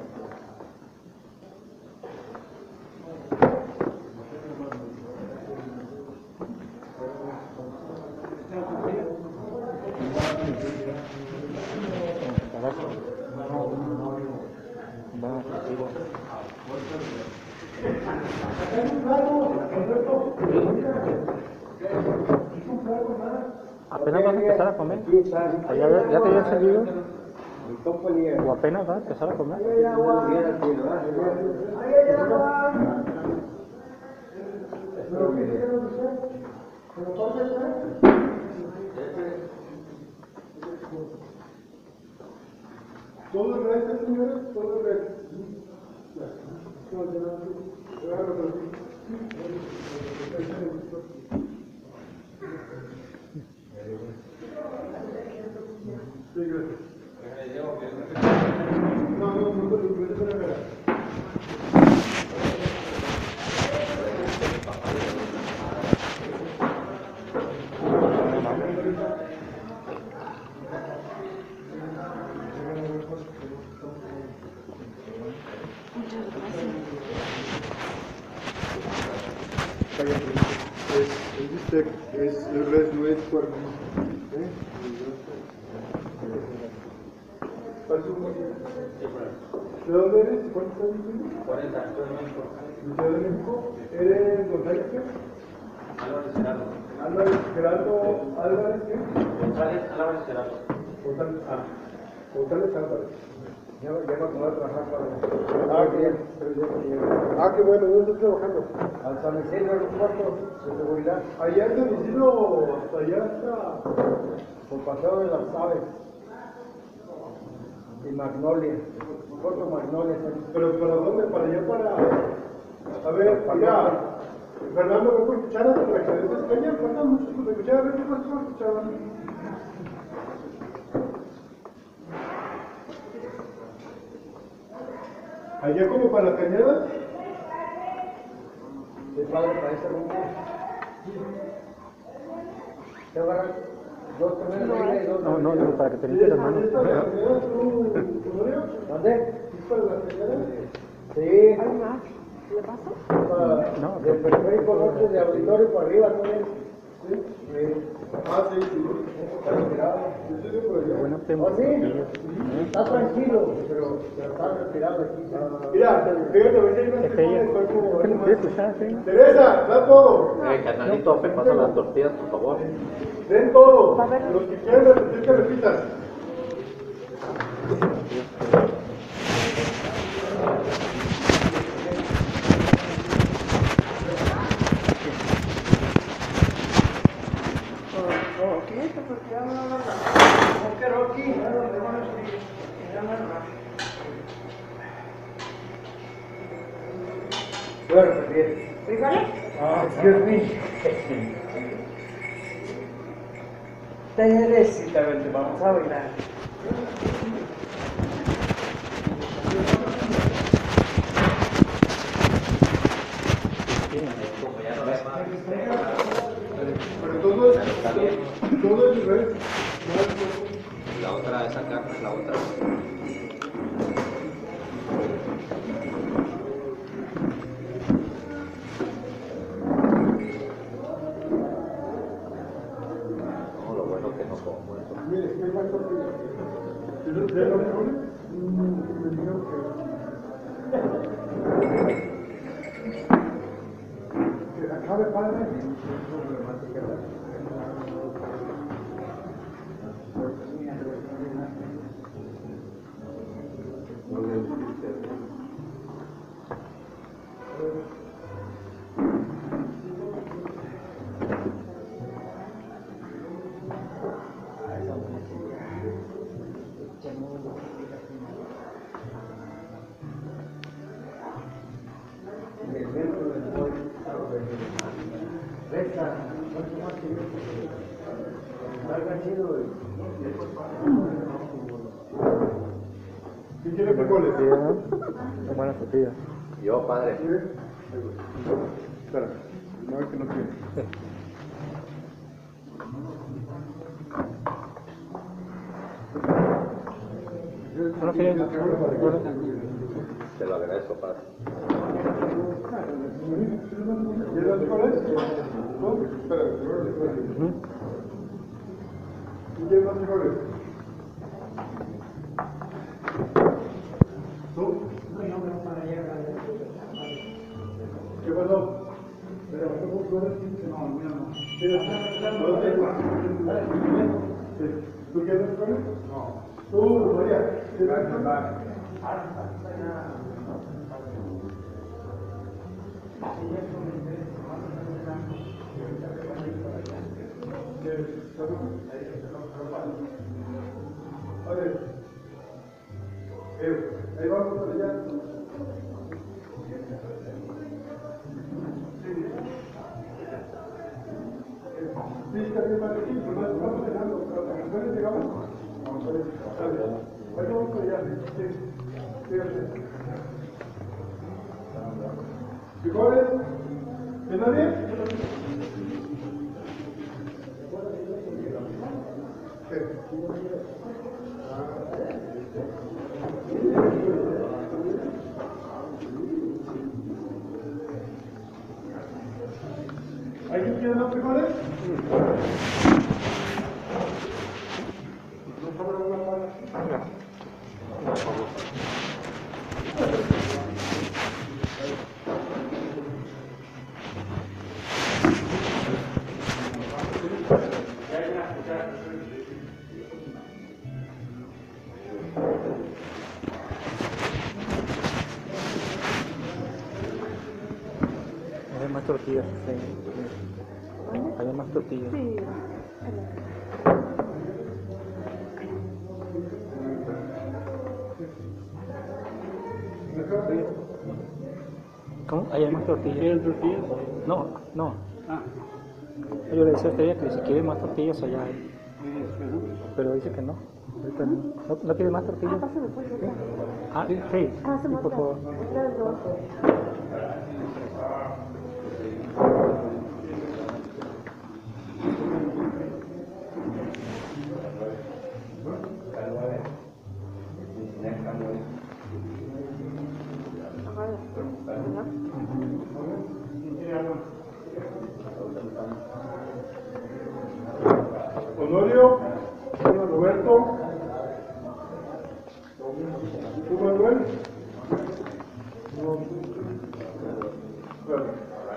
¿Apenas vas a empezar a comer? ¿Ya, ya te había servido? ¿O apenas vas a empezar a comer? Todo el resto, señores, todo el resto. No, no, no, no, no, no, no, no, no. Es, es bistec, es el res, no es cuerno. ¿Eh? ¿De dónde eres? ¿Cuánto estás diciendo? cuarenta, Ciudad de México. ¿De Ciudad de México? ¿Eres González qué? Álvarez Gerardo. Álvarez, Gerardo Álvarez qué? González Álvarez Gerardo. González, ah, González Álvarez. Ya, ya me acabo de trabajar para... Ah, qué bien. Ah, qué bueno, ¿dónde estás trabajando? Al San Isidro, en un cuarto de seguridad. Allá en San Isidro, hasta allá está... Por Paseo de las Aves. Y Magnolia. Puerto Magnolia. ¿Pero para dónde? ¿Para allá? Para... A ver, mira, Fernando, ¿me puedes escuchar hasta la excelente España? Faltan muchos por escuchar, a ver qué más puedo escuchar. Allá como para la cañada. ¿Qué padre para ese rumbo? ¿Qué agarran? Dos primeros y dos... No, no, digo, para que te limpies las manos. ¿Es para la cañada tú, Honorio? ¿Dónde? ¿Es para la cañada? Sí. ¿Hay más? ¿Le paso? Para, No, del periférico norte de auditorio para arriba, ¿no ves? ¿Sí? Sí. Ah, sí, sí. Está retirado. Yo estoy por allá. bueno, te ¿Oh, sí? Está tranquilo, pero, pero está retirado aquí. Mira, fíjate, a ver si hay una Es que ella, que puede como... ¿qué no quieres escuchar, sí? Teresa, da todo. Eh, carnalito, me pasan las tortillas, por favor. Den todo. Va a ver. Los que quieran repetir, que repitan. Voy a repetir. ¿Frijoles? Ah, excuse me. Teresita, vente, vamos a bailar. Pero todo es... Todo es res. La otra, esa carne, la otra. No, lo bueno que no como eso. Mire, ¿qué más tortilla? ¿De los frijoles? Me dijeron que... Que acabe padre. ¿Quién quiere frijoles? Son buenas tortillas. Yo, padre. Espera, no es que no quiere. ¿No quieres? Te lo agradezco, padre. ¿Quieres frijoles? ¿No? Espera, frijoles. ¿Quién quiere más frijoles? ¿Tú? ¿Qué pasó? ¿Pero no frijoles? No, mira, no. Sí. ¿Tú quieres frijoles? No. ¿Tú, María? ¿Quieres frijoles? A ver, eh, ahí vamos para allá. Sí, está bien, madre, sí, pero no estamos llegando, pero a las nueve llegamos. Vamos a ver, ahí vamos para allá, sí, fíjate. ¿Frijoles? ¿De nadie? ¿Alguien quiere más frijoles? ¿No sobra una pala? Por favor. Hay más tortillas. Sí. Hay más tortillas. Sí. ¿Cómo? Hay más tortillas. ¿Quieren tortillas? No, no. Ah, Yo le decía a usted que si quiere más tortillas allá hay. dices que no. Pero dice que no. Ahorita no. ¿No, ¿no quiere más tortillas? Ah, pásame pues otra. Ah, sí. Sí, Pásame por otra. favor. Otras dos. Honorio, Roberto, ¿tú Manuel? No. Bueno.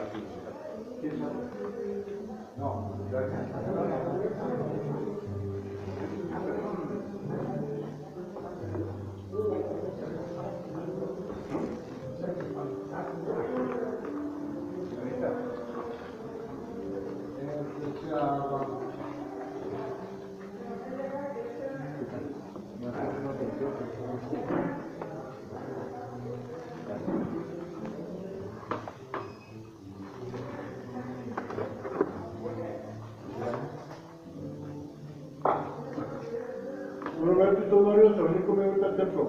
No, gracias. Roberto y todo Mario se van a ir conmigo ahorita al templo.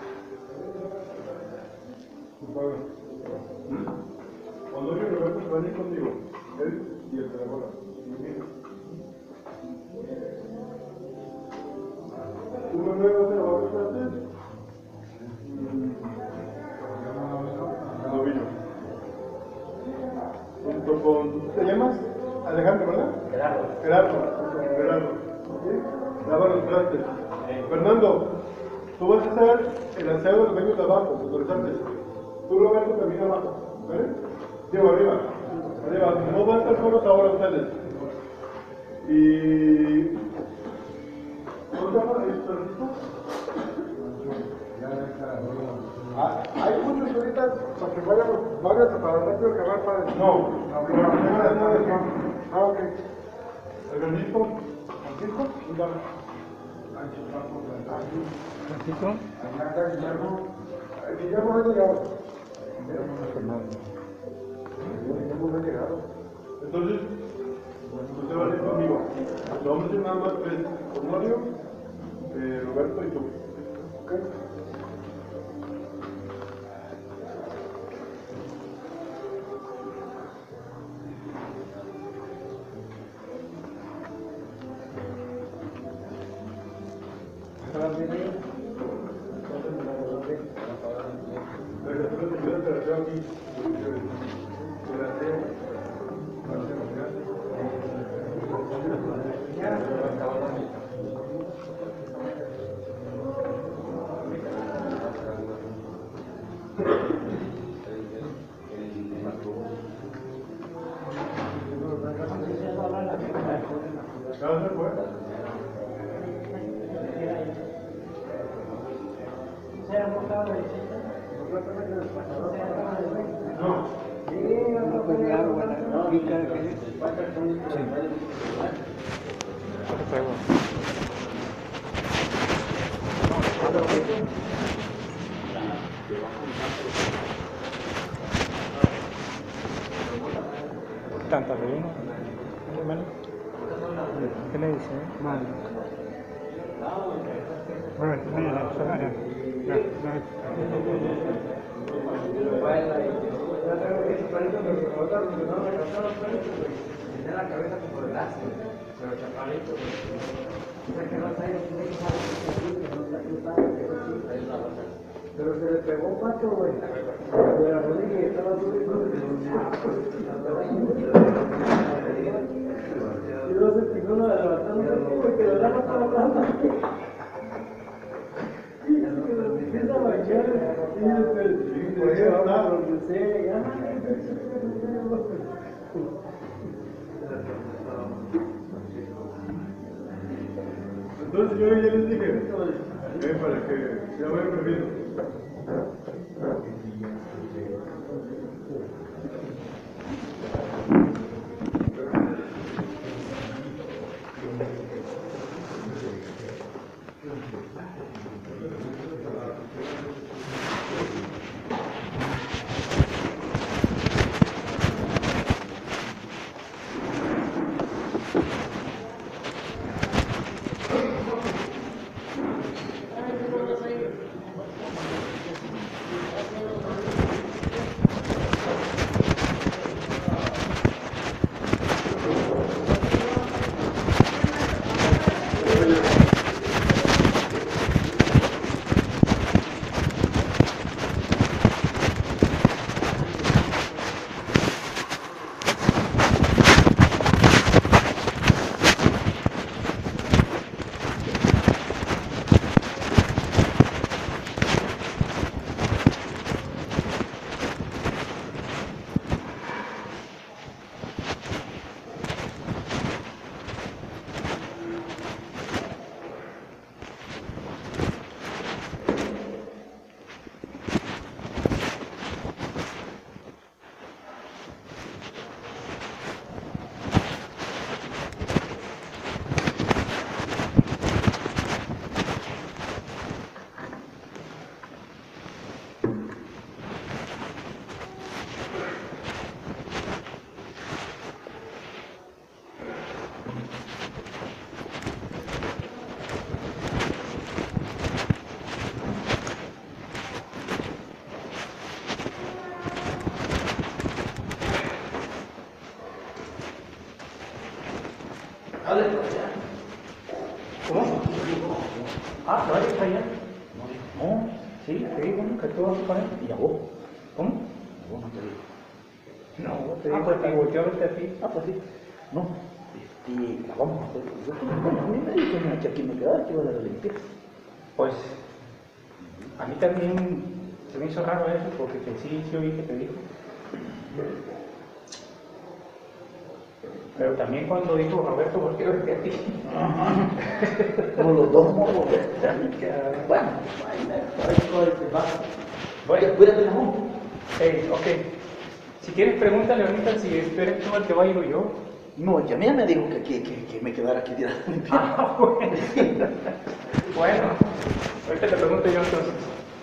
Honorio y Roberto se van a ir conmigo. Él y el de la bola. ¿Tú Manuel vas a la bola antes? No vino. Junto con, ¿tú te llamas? Alejandro, ¿verdad? Gerardo. Gerardo. Gerardo. ¿Sí? Lava los trastes. Fernando, tú vas a hacer el aseo de los baños de abajo, los horizontes. Tú, Roberto, también abajo. ¿Vale? Digo, arriba. Arriba. No van a estar solos ahora ustedes. Y... ¿cómo se llama el perrito? Ah, hay muchos ahorita para que vayan varias para rápido que van para... No, no, pero no hay nada de eso. Ah, ok. ¿El Francisco? ¿Francisco? Dígame. Francisco. Allá está Guillermo. Guillermo no ha llegado. Fernando. Guillermo no ha llegado. Entonces, usted va a ir conmigo. Los vamos a ir nada más tres. Honorio, eh, Roberto y tú. ¿Ok? Tanta relleno, hermano. ¿Qué me dice? Vale. Bueno, mira, ya, ya, ya. Tenía la cabeza como de lazo, pero chaparrito. Pero se le pegó pato, güey. De la rodilla y estaba duro y duro. Y luego se picó uno de levantarlo, güey, que la lama estaba hablando. Y que lo empieza a bañar. Y después, donde sea, ya. Entonces yo ya les dije, eh, para que ya vayan bebiendo. ¿Cómo? Ah, ¿te vayas para allá? No, sí, te digo, ¿no? Que tú vas para allá. ¿Y a vos? ¿Cómo? A vos no te digo. No, te digo, te volteó a verte a ti. Ah, pues sí. No, este, la vamos a hacer. Yo bueno, a mí me dijo que aquí me quedaba, que iba a dar la limpieza. Pues, a mí también se me hizo raro eso, porque que sí, sí oí que te dijo. Pero también cuando dijo Roberto, ¿por qué verte a ti? Como los dos modos. Bueno, Bueno, cuídate la mano. hey, ok. Si quieres, pregúntale ahorita si esperes tú al que va a ir o yo. No, ya mía me dijo que, que, que, que me quedara aquí tirado. Ah, bueno. Bueno, ahorita te pregunto yo entonces.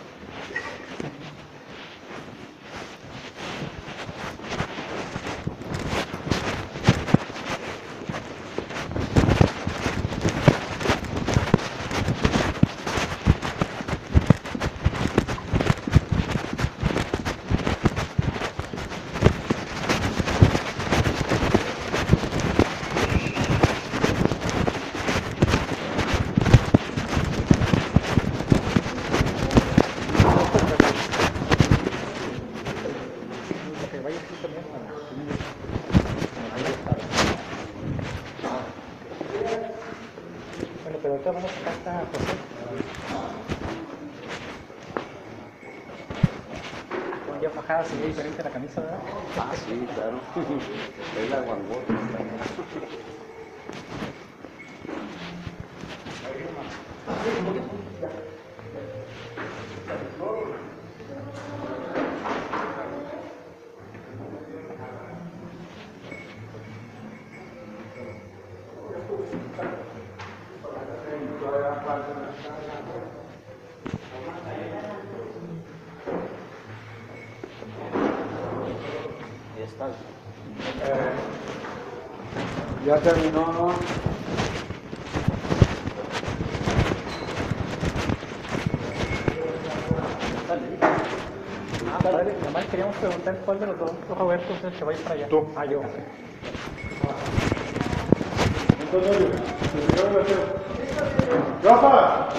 Bueno, pero ahorita vamos a sacar esta José. Con ya fajada se ve diferente la camisa, ¿verdad? Ah, sí, claro. Es la guangota. Ya está. Eh, Ya terminó. ah, padre, la madre. queríamos preguntar cuál de los dos, Roberto, es el que va a ir para allá. Tú. Ah, yo. Entonces, ¿qué van a hacer? ¡Rafa!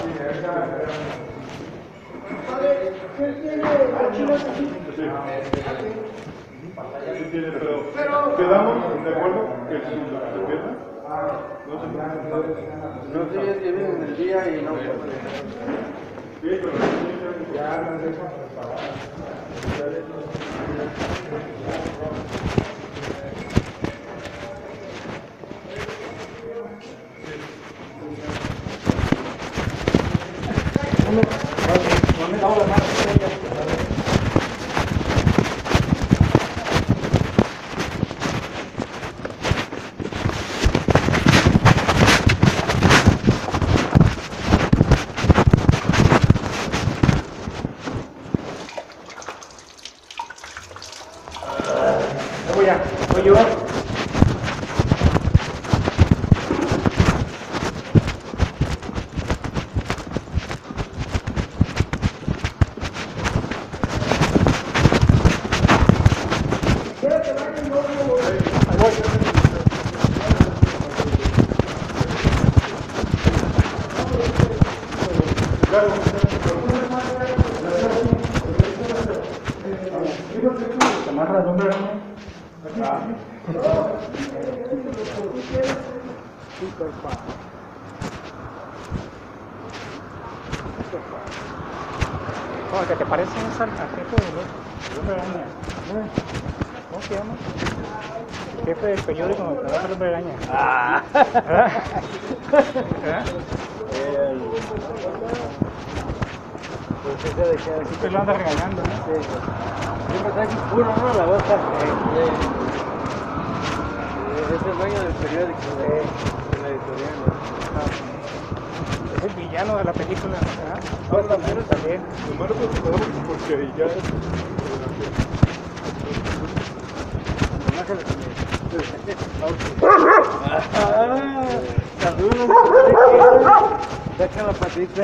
Sí, tiene, pero quedamos de acuerdo que si se pierda, no se puede. No sé, ellos vienen el día y no pueden. Sí, pero ya no se ¿Dónde damos la mano? Voy ya, voy yo. ¿Te amarras, hombre? ¿Cómo que te parece esa al jefe del hombre araña? ¿Cómo se llama? El jefe del periódico donde trabaja el hombre araña. Ah. ¿Eh? Pues ese de que Siempre lo anda regañando, ¿no? sí. Siempre está aquí puro, ¿no? La boca. Eh, eh, es el dueño del periódico, de, de la editorial. Es el villano de la película, ¿verdad? Ah, también. También. Nomás nos quedamos porque ya es. Deja la patita.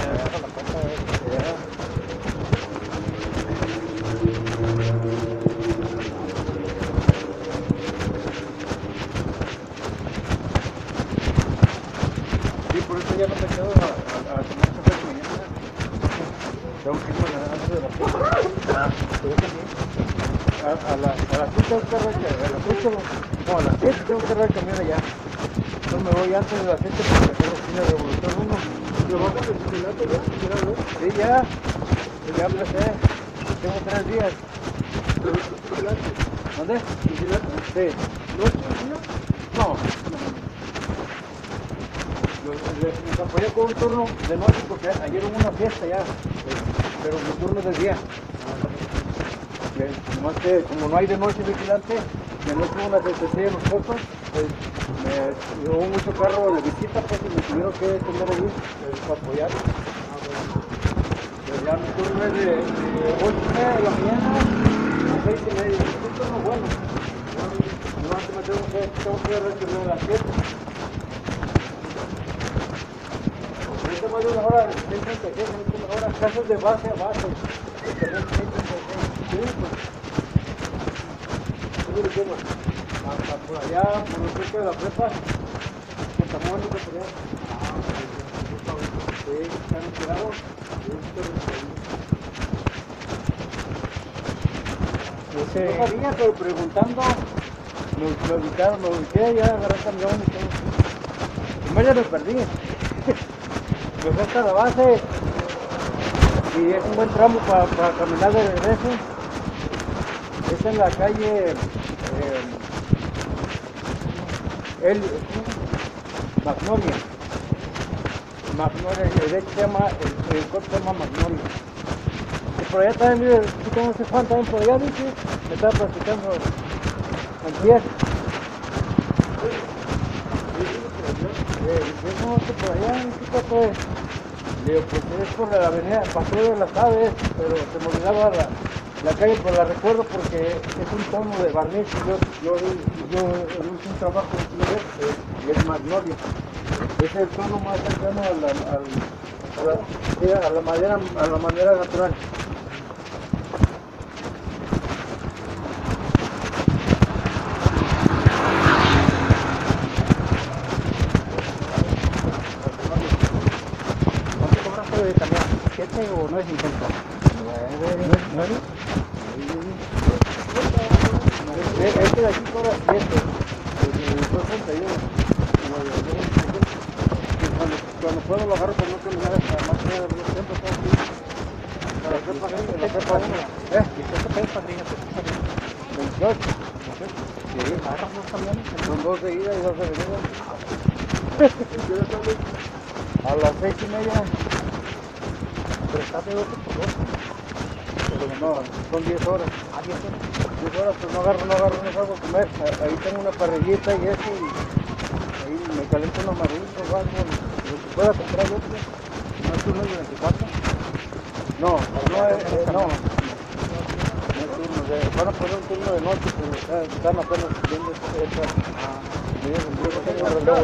Sí, por eso ya no me quedo a, a, a tomar café de mañana. Tengo que irme a- antes de las ocho. Ah, a, a, la, a las ocho tengo que agarrar el ca- a las ocho, no, a las siete tengo que agarrar el camión allá. No me voy antes de las siete porque tengo que ir a Revolución uno. ¿Lo vas a vigilarte ya? Sí, ya. Ya empecé. Tengo tres días. ¿Dónde? ¿Vigilante? Sí. ¿Noche día? No. Me apoyé con un turno de noche porque ayer hubo una fiesta ya. Pero mi turno es de día. Que, nomás que como no hay de noche vigilante, de noche hubo una fiesta en los pozos, pues me, hubo mucho carro de visita, pues y me tuvieron que tener ahí eh, para apoyar. Pues ya mi turno es de, de ocho y media de la mañana a seis y media. Es un turno bueno. No antes me tengo que, tengo que resolver a las siete. Ahorita más de una hora, seis treinta y seis, una hora, casos de base a base. Sí, pues. ¿Cómo le llamo? Hasta por allá, por el cerca de la prepa, Santa Mónica, por allá. Sí, están enterados. No sabía, pero preguntando, me, me ubicaron, me ubiqué, ya agarré el camión y todo. Primero ya me perdí. Me fui hasta la base y es un buen tramo para caminar de regreso. Es en la calle eh, el, Magnolia. Magnolia, de hecho se llama, el, el corte se llama Magnolia. Y por allá también, mire, aquí tengo ese Juan también por allá, dice, me estaba platicando antier. Eh, dice, no, que por allá, ¿qué pues? Le digo, pues es por la avenida Paseo de las Aves, pero se me olvidaba la, la calle, pero la recuerdo porque es un tono de barniz y yo, yo, yo, yo hice un trabajo en y es Magnolia. Es el tono más cercano a la, al, a la, sí, a la madera, a la madera natural. veinte o nueve cincuenta? ¿nueve? Este de aquí cobra siete, el dos treinta y uno. Cuando, cuando puedo lo agarro, pero no que me haga más que de los tiempos, todo aquí. La cepa uno, la cepa uno. ¿Eh? ¿Y cuánto pesa, fíjate? veintiocho. Sí, agarras dos camiones. Son dos de ida y dos de venida. A las seis y media. Pero está de doce por dos. No, son diez horas. Ah, diez horas. diez horas, pues no agarro, no agarro, no salgo a comer. Ahí tengo una parrillita y eso, y ahí me caliento unos mariscos o algo, lo que pueda comprar yo. ¿No es turno de veinticuatro? No, no, eh, eh, no. No es turno, de, van a poner un turno de noche, pero están, están apenas viendo esta medidas de empleo, tengo un relevo.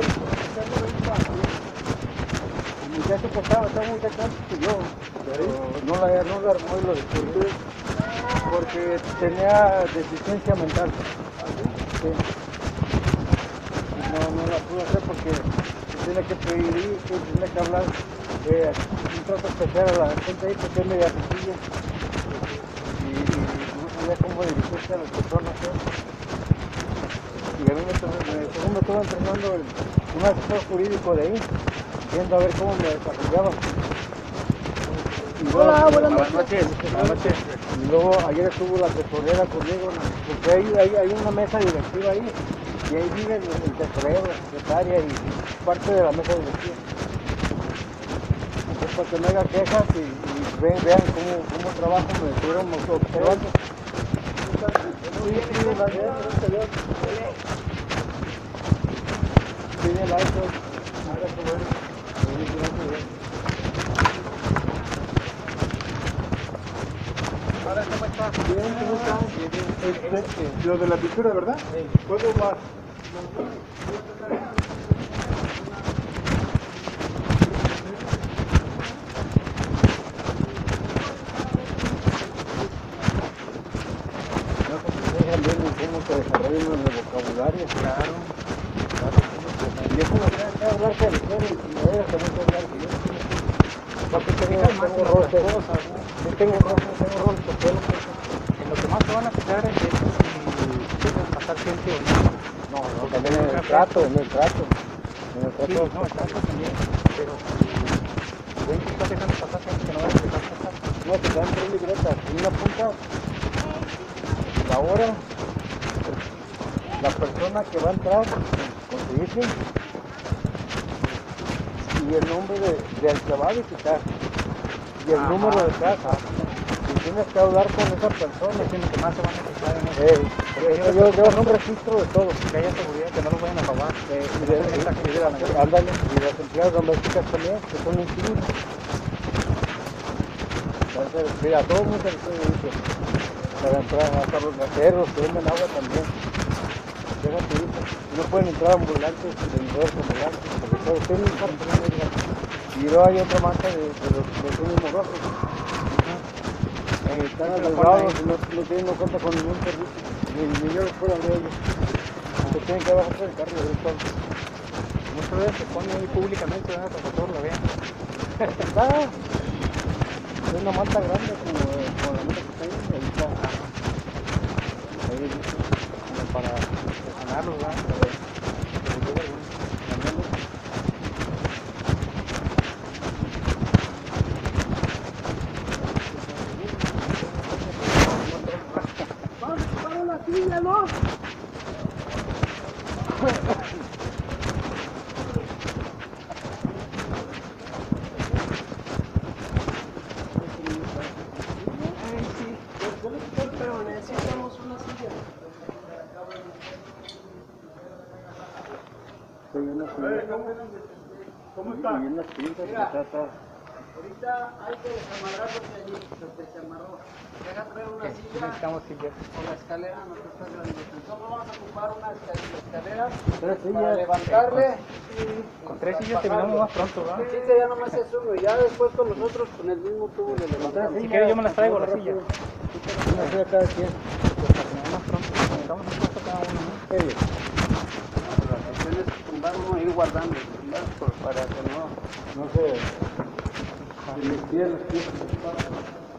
El muchacho pues estaba, estaba muy antes que yo, pero no la, no la armó y lo descubrí porque tenía deficiencia mental. Sí. No, no la pude hacer porque tiene que pedir, tiene que hablar, eh, un trato especial a la gente ahí porque es media sencilla y, y no sabía cómo dirigirse a las personas. ¿eh? Y a mí me, me, según me estuvo entrenando el, un asesor jurídico de ahí, viendo a ver cómo me desarrollaba. Y luego, Hola, buenas buenas noches. noches. Buenas noches. Y luego ayer estuvo la tesorera conmigo, porque hay, hay, hay una mesa directiva ahí, y ahí vive el, el tesorero, la secretaria y parte de la mesa directiva. Entonces, para que me hagan quejas y, y vean, vean cómo, cómo trabajo, me estuvieron observando. Muy bien, sí, la verdad, gracias a Dios. Sí, bien, la hecho. Ahora qué bueno. Gracias a Dios. Ahora, ¿cómo estás? Bien, ¿cómo estás? Este, lo de la pintura, ¿verdad? Sí. ¿Puedo más? También cómo se desarrolla en el vocabulario. Claro. Y eso no tiene que hablar que el género y no era que no se hablar que yo. Porque tengo, tengo roces, yo tengo roces, tengo roces, pelo. En lo que más te van a fijar es si dejas pasar gente o no. No, no, también en el trato, en el trato. En el trato. Sí, no, el trato también. Pero si ven que estás dejando pasar gente que no vas a dejar pasar. No, te dan tres libretas, una punta, la hora, la persona que va a entrar, conseguirse, y el nombre de, del que va a visitar, y el Ajá. número de casa. Y tienes que hablar con esa persona. Es lo que más se van a fijar en eso. Eh, yo, yo llevo un registro de todo. Que haya seguridad, que no los vayan a robar. Eh, y de, y de, y de las, ándale, y las empleadas domésticas también, que son inquilinos. Entonces, mira, todo el mundo se dice, para entrar hasta los gaseros, que venden agua también. Déjate ir. No pueden entrar ambulantes, vendedores ambulantes, porque todos tienen un cartón negro. Y luego hay otra marca de, de los, los únicos rojos. Eh, están adeudados y no, no tienen no cuenta con ningún servicio, ni, ni yo los puedo de ellos. Se tienen que bajar del carro de todo. Muchas veces se pone ahí públicamente, ¿verdad? Para que todos lo vean. Está, es una manta grande como, eh, como la manta que está ahí, ahí está. Ahí dice, Como para sanarlos, ¿verdad? Pero, pero yo, bueno, cambiando. Vamos, vamos la silla, ¿no? Pero necesitamos una silla. soy una ¿Cómo está? y unas pintas que está atrás. Ahorita hay que desamarrar lo que, lo que se amarró. Deja traer una Sí, silla necesitamos sillas. o la escalera, no te está grande. Solo vamos a ocupar una escalera Tres para sillas. levantarle. Con tres sillas terminamos más pronto, ¿verdad? Sí, que ya nomás es uno. Y ya después con los otros, con el mismo tubo le levantamos. Si quieres yo me las traigo, las sillas. Una silla cada quien. Pues para terminar más pronto. Necesitamos un puesto cada uno, ¿no? Serio. La cuestión es tumbar uno e ir guardando, ¿verdad? Por- para que no. No sé. Ah, De mis pies, los pies, los pasos.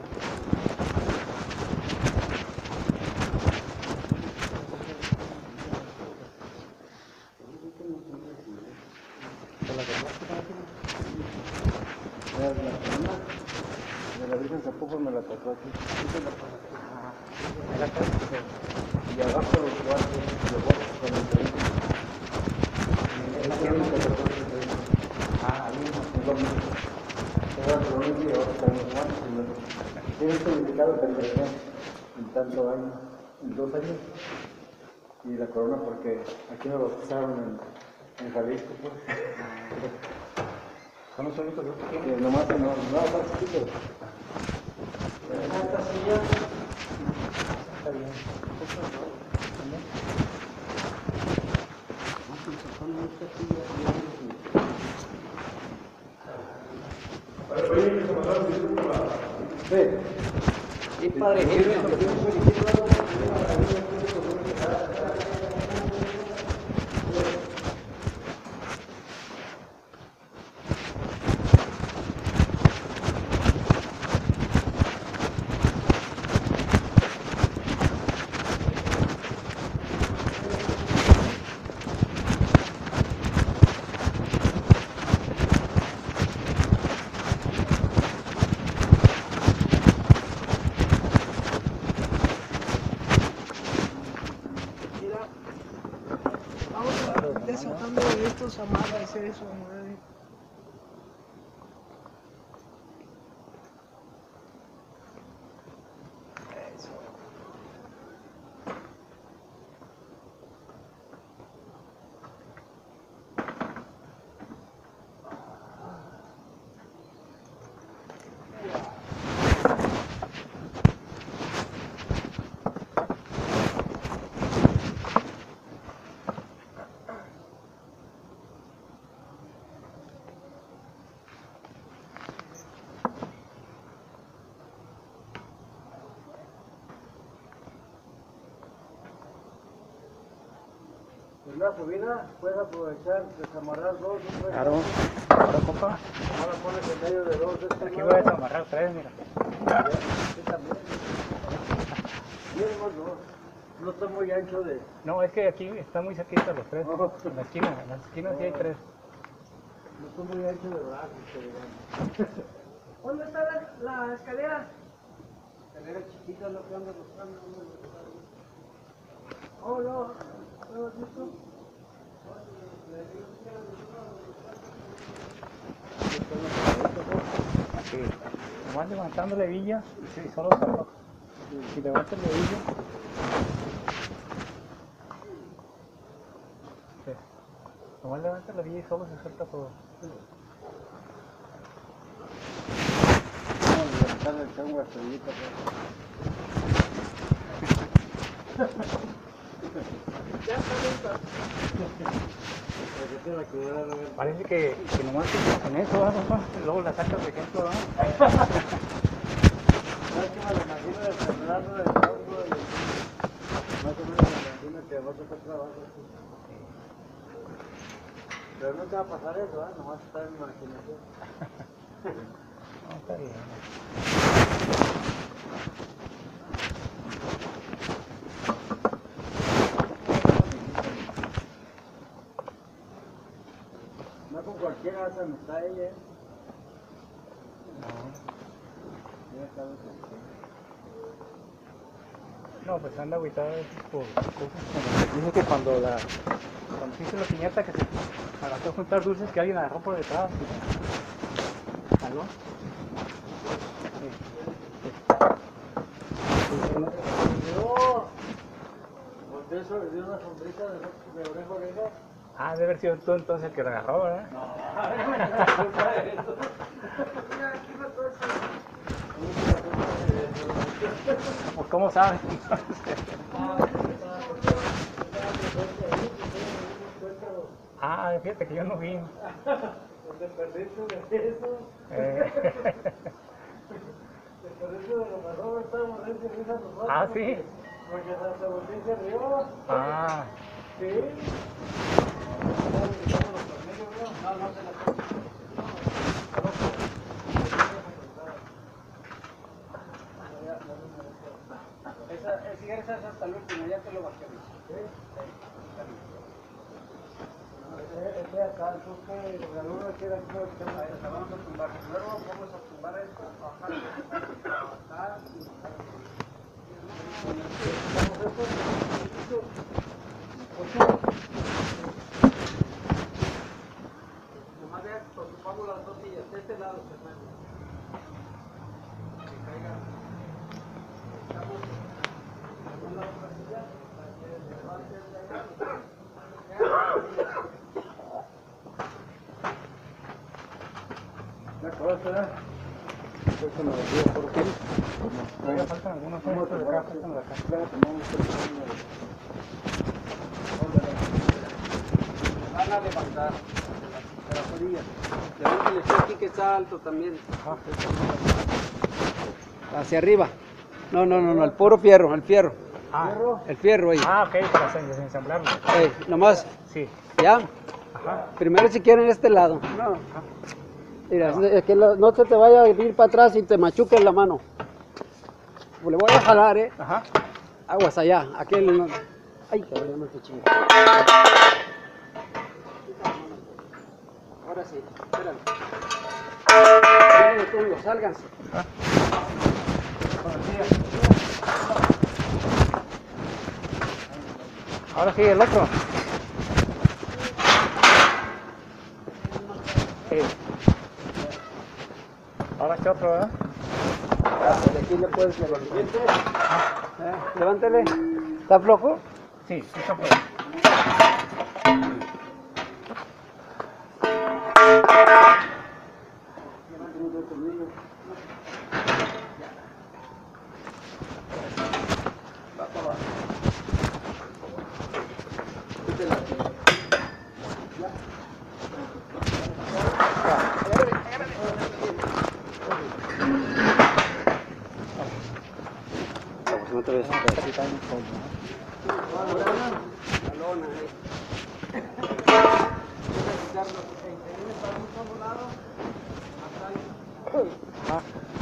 La corona de la Virgen Zapopan me la tocó aquí. Y abajo los guantes, los guantes con el treinta. Ah, ahí no, no. Era por un día, ahora están los guantes. Tiene un significado que creció en tanto años, en dos años. Y la corona porque aquí me bautizaron en, en Jalisco, pues. Son los únicos dos que Que tienen. nomás no, no, son chiquitos. Esta silla está bien. Sí. Sí, padre, Mira, vamos a desatando estos amarres, eso, madre. Eso. En la subida puedes aprovechar, desamarrar dos, un tres. Claro, claro, compa. Ahora pones en medio de dos. Este Aquí nuevo. voy a desamarrar tres, mira. Sí, también. Bien, los dos. No está muy ancho de... No, es que aquí está muy cerquita los tres. No. En la esquina, en las esquinas sí hay tres. No está muy ancho de brazos, que digamos. ¿Dónde está la, la escalera? Escalera chiquita, lo que anda buscando. Oh, no. ¿No has visto? Aquí. Nomás levantando la hebilla, sí, solo se afloja. Si levantas la hebilla, sí. Nomás levantas la hebilla y solo se suelta todo. Vamos a levantarle el chango a estrellita. Ya está listo. Parece que, que nomás te con eso, ¿verdad, papá? Luego la sacas de ejemplo, ¿verdad? ¿Sabes que me lo imagino desenredando del tronco y más o menos me imagino que va a tocar trabajo así? Pero no te va a pasar eso, ¿eh? Nomás está en mi imaginación. No, está bien. No con cualquiera hace amistad ella, ¿eh? No. Ella sabe que sí. No, pues anda agüitada por cosas como... Dice que cuando la... Cuando se hizo la piñata que se agarró a juntar dulces que alguien agarró por detrás. ¿Algo? Sí. Yo volteé sobre dio una sonrisa de, de oreja a oreja. Ah, debe haber sido tú entonces el que la agarró, ¿verdad? No, a ver, me da culpa de eso. Mira, aquí va todo eso. Pues ¿cómo sabes? Ah, fíjate que yo no vi. Te perdiste de eso. Eh. Te perdiste de lo mejor, estábamos en ese risa nosotros. Ah, sí. Porque hasta se volteó y se rió. Ah, Sí. No, no se la Esa, si quieres esa hasta el último, ya te lo bajé. Este acá, entonces, el alumno queda aquí, vamos a tumbar. Primero vamos a tumbar esto, bajar, bajar, nomás vean, ocupamos las dos sillas, de este lado, hermano. Que caiga. Estamos en la otra silla, para que levante el caiga. La cosa, eso me decía por qué. Todavía faltan algunos puntos de acá, faltan de acá. Van a levantar de las orillas. Levántale este aquí que está alto también. Hacia arriba. No, no, no, no, el puro fierro, el fierro. Ah, El fierro ahí. ah ok, para desensamblarlo. Ey, nomás, Sí. ¿ya? Ajá. Primero si quieren este lado. No. Mira, es que lo- no se te vaya a ir para atrás y te machuque la mano. Le voy a jalar, eh. Ajá. Aguas allá. Aquel no. Ay, cabrón, no te chingo. Ahora sí, espérame. Espérame, tú, sálganse. Ahora sí, el otro. Sí. Ahora este otro, ¿verdad? De aquí le puedes levantar. Eh, levántele. ¿Está flojo? Sí, sí está por No te ves. aquí está un poco, La lona, eh. ¿no?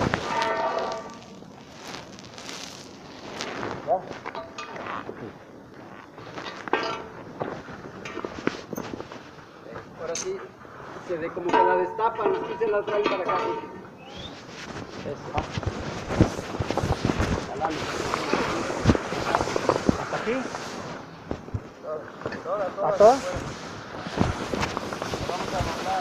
Ahora sí, se ve como que la destapan, aquí se la traen para acá. Eso. Jalando. ¿Hasta aquí? Toda, ¿A todas? Vamos a mandar.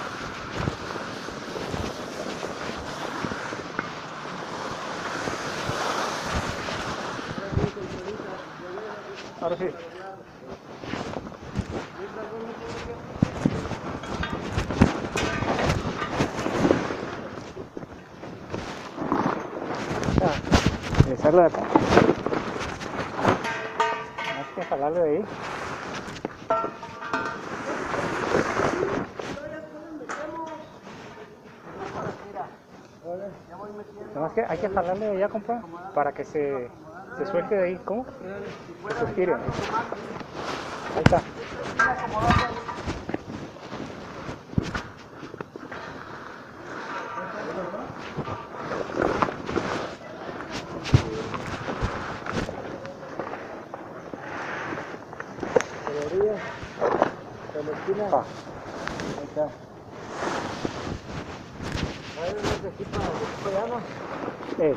Ahora sí. Ah, regresarlo de acá. Hay que jalarlo de ahí. Nada más que hay que jalarle de allá, compa, para que se, se suelte de ahí. ¿Cómo? Se estire. Ahí está. Pa. Ahí está. Eh.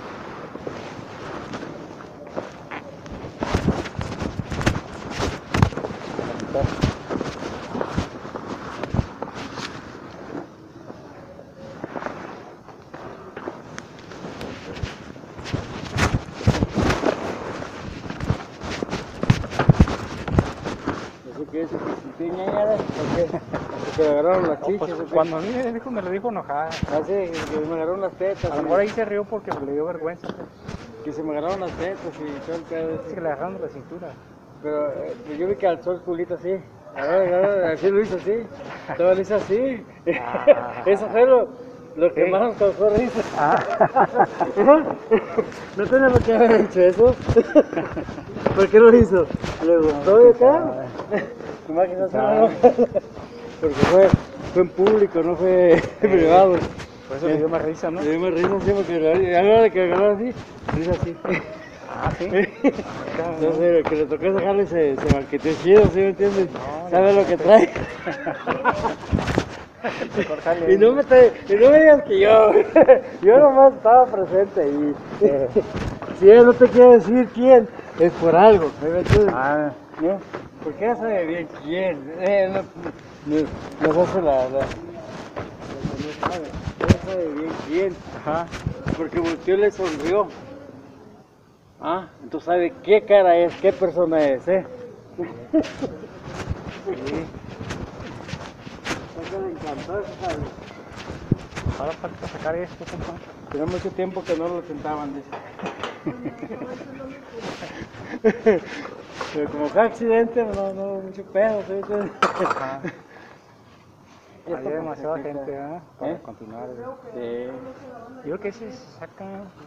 Así que eso que si tenía ya, porque, porque le agarraron las No, chichas. pues, ¿o qué? cuando a mí me dijo, me lo dijo enojada. Así, que me agarraron las tetas. A lo y- mejor ahí se rió porque le dio vergüenza. Que se me agarraron las tetas y todo el pedo. Dice que le agarraron la cintura. Pero eh, yo vi que alzó el culito así. A ver, a ver, así lo hizo así. Todo lo hizo así. Ah. Eso fue lo, lo que Sí. más nos causó risa. Ah. No tenía por qué haber hecho eso. ¿Por qué lo hizo? ¿Le gustó de acá? Nomás que no se Sabe. Porque fue, fue en público, no fue privado. Por eso le dio más risa, ¿no? Le dio más risa así porque a la hora de que agarró así, le hizo así. Ah, sí. Entonces, el que le tocó ese jale se, se banqueteó chido, ¿sí me entiendes? ¿Sabe lo que trae? Y no, me te, y no me digas que yo, yo nomás estaba presente y si él no te quiere decir quién, es por algo, ¿me entiendes? Ah, ¿No? Porque ya sabe bien quién, eh, no, no, nos hace la, la, no sabe, ya sabe bien quién, ajá. porque volteó y le sonrió. Ah, entonces sabe qué cara es, qué persona es, ¿eh? Sí. Me encantó eso, ¿sabes? Ahora falta sacar esto, compa. Tenía mucho tiempo que no lo sentaban, dice. Pero como fue accidente, no, no, mucho pedo, ¿sí? Ajá. Hay demasiada gente, ¿eh? Para ¿Eh? continuar. Sí. Yo creo que ese se saca.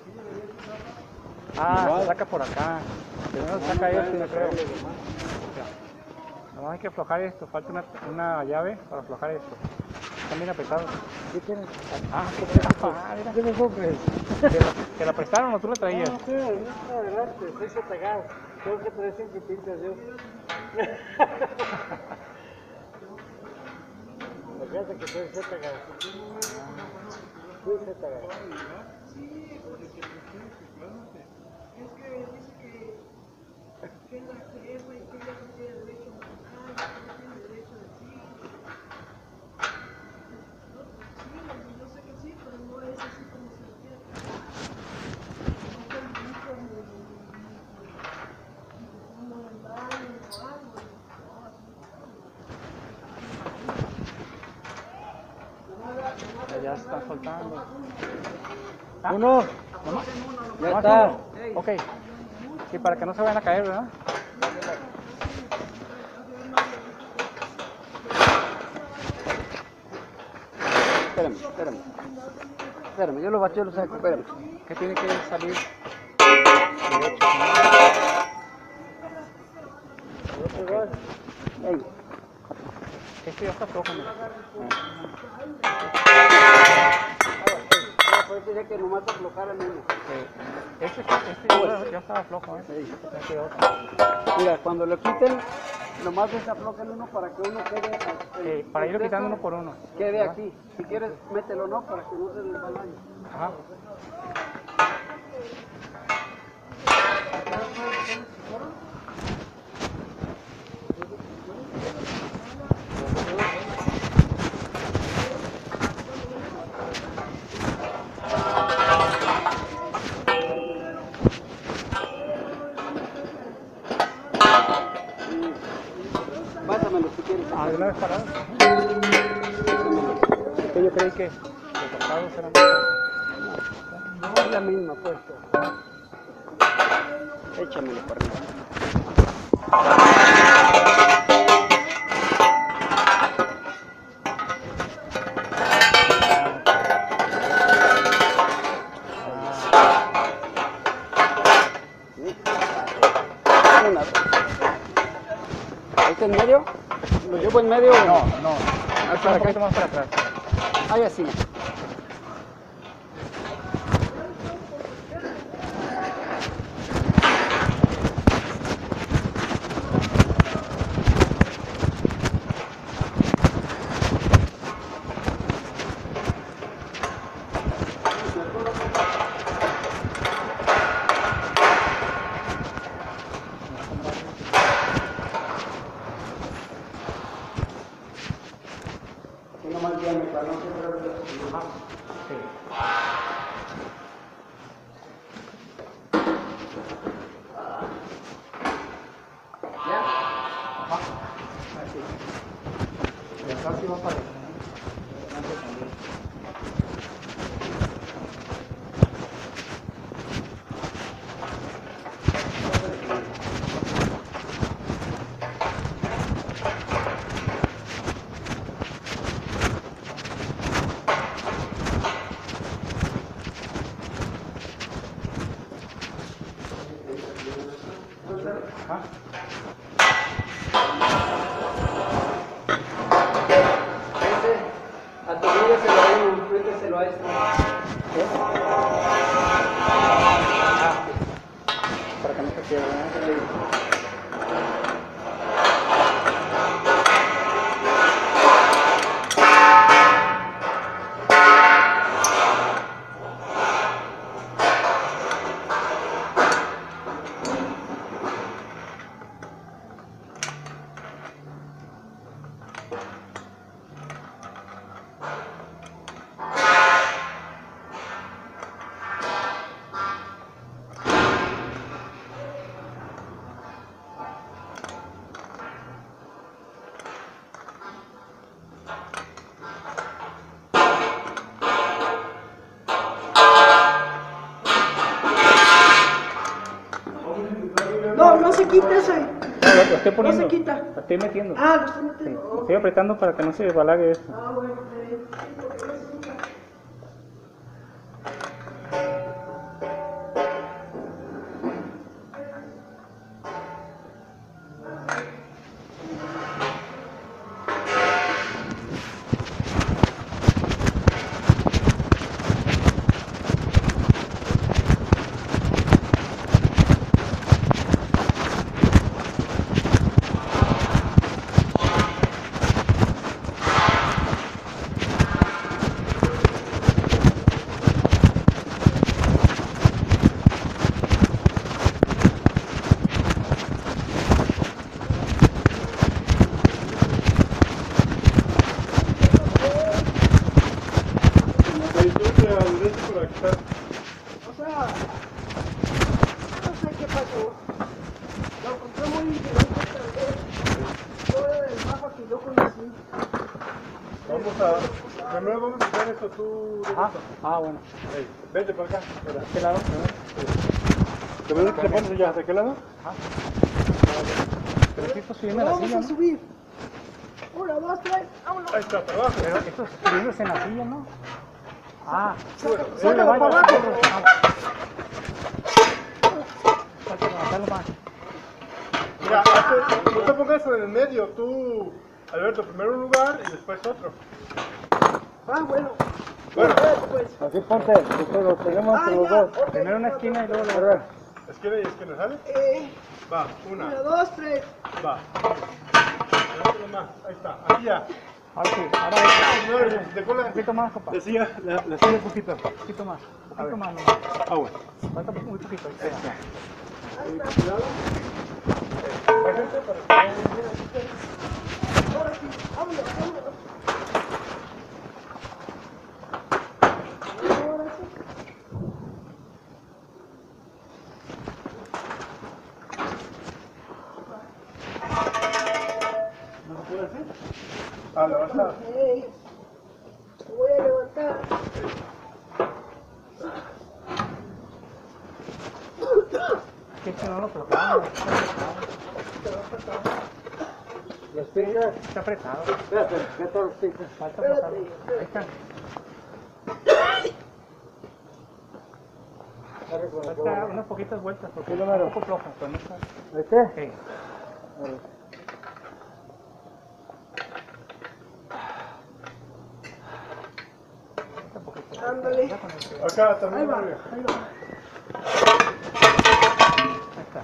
Ah, Igual. se saca por acá. Primero se saca esto, yo creo. Nomás hay que aflojar esto. Falta una, una llave para aflojar esto. Están bien apretados. ¿Qué tienes? Ah, qué ah, mira. ¿Qué te compres? ¿Te la, ¿Te la prestaron o tú la traías? No, sí, no, adelante, soy Zetagas. Tengo que traer siempre pintas yo. Fíjate que soy Zetagas. Soy Zetagas. Ya está soltando. Uno. ¿Nomás? Ya ¿Nomás está. uno? Ok. Sí, para que no se vayan a caer, ¿verdad? Espérame, espérame. Espérame, yo lo bacheo, lo saco, espérame. Que tiene que salir derecho. Ey, Este ya está flojo, mira. por eso dije que nomás te aflojara el uno. Sí. Este, este ya, ya estaba flojo, ¿eh? Este otro. Mira, cuando lo quiten, nomás desafloja el uno para que uno quede... el- Eh, para el irlo quitando texto uno por uno. Quede ¿verdad? aquí. Si quieres, mételo, ¿no? Para que no se desbalaye. Ajá. Pásamelo si quieres. Ah, de una vez parado. Es que yo creí que los pasados eran No es la misma, pues. Échamelo para arriba. Una, dos. ¿Ahí está en medio? ¿Lo llevo en medio? No, no. Ah, Un para acá. poquito más para atrás. Ahí así. Uno más bien, para no siempre... Sí. ¿Ya? Así. Y acá sí va para allá. Ajá. Ese, a tu méteselo a uno, méteselo a este. No, no se quita ese. No, lo, lo estoy poniendo. No se quita. Lo estoy metiendo. Ah, lo estoy metiendo. Sí, Oh. estoy apretando para que no se desbalague esto. Ah, bueno, eh, porque no se quita. O sea, no sé qué pasó. Lo encontré muy diferente tal vez. Yo era del mapa que yo conocí. Vamos a. Primero vamos a hacer esto tú. Ah, ah, bueno. Ey, vente para acá. Para. ¿De qué lado? ¿Te ves que te pones ya? ¿De qué lado? Pero aquí está subiendo la Vamos silla, a ¿no? subir. Uno, dos, tres, vámonos. Ahí está, para abajo. Pero esto es subiéndose en la silla, ¿no? Ah, Sácalo, sí, sácalo vaya, para abajo. Hay que levantarlo más. Mira, hace- no te pongas en el medio, tú, Alberto, primero un lugar y después otro. Ah, bueno. Bueno, Pues. Así ponte, después lo tenemos Ah, entre los ya, dos. ok. Primero una esquina y luego la otra. esquina y esquina, ¿sale? Eh, Va, una, uno, dos, tres. va. Adelante nomás, ahí está, aquí ya. Ahora sí, ahora ahí. Señores, de cola. Un poquito más, compa. La silla, la, la silla un poquito. Un poquito más. Un poquito más, no. Ah, bueno. Falta muy poquito. Ahí está. Ahora sí, vámonos, vámonos. Ahora sí. ¿No se puede hacer? Ah, la vas a. Ey, me voy a levantar. Que si no lo tocamos. ¿Los pizzas? Está apretado. Espérate, ¿qué tal los pizzas? Falta apretarlo. Ahí está. Falta unas poquitas vueltas porque está un poco floja. Pero no está. ¿Ahí está? Sí. Falta un poquito. Ándale. Ya con el- Acá también. Ahí va, arriba. ahí va. Ahí está.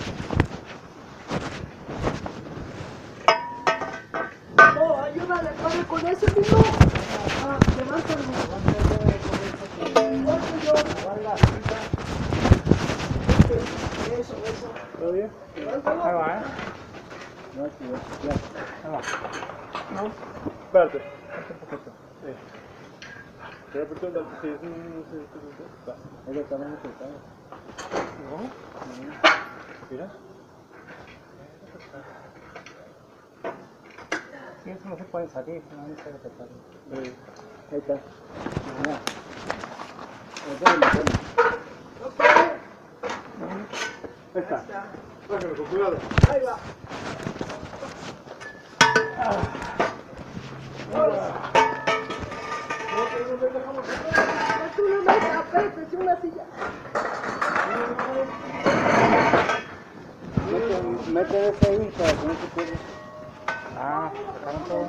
No, ayúdale, padre, con ese mismo. Ah, levántalo. Igual que yo. Eso, eso. ¿Todo bien? Levántalo. Ahí va, ¿eh? No, sí, ya. Ahí va. No, Espérate. falta un poquito. Pero por todo, sí, no, no sé, va. Ahí lo tenemos cortado. Mira. Sí, eso no se puede salir, no no se puede apretar. Eh, Ahí está. Ya. Ahí está, ahí está. Ok, Ahí está. Sácalo con cuidado. ahí va. Es una mesa, aparte, es una silla. Mete, mete ese ahí para que no se pierda. Ah, sacaron todo.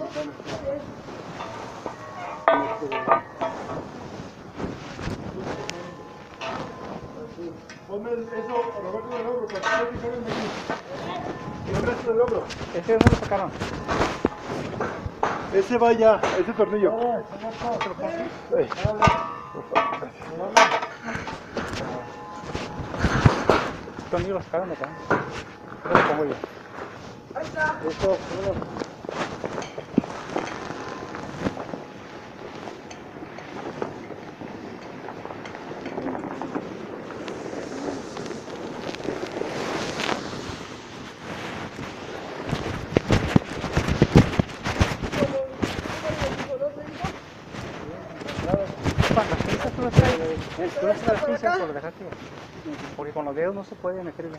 Ponme eso, Roberto, del hombro, para que no te caigan de aquí. Ponme eso del hombro. ¿Ese dónde lo sacaron? Ese va ya, ese tornillo. Ey. ¿Ese tornillo lo sacaron de acá? ¿Dónde lo pongo yo? Ahí está. Eso, Las pinzas tú las traes. Tú las traes las pinzas por dejaste. Porque con los dedos no se puede meterle.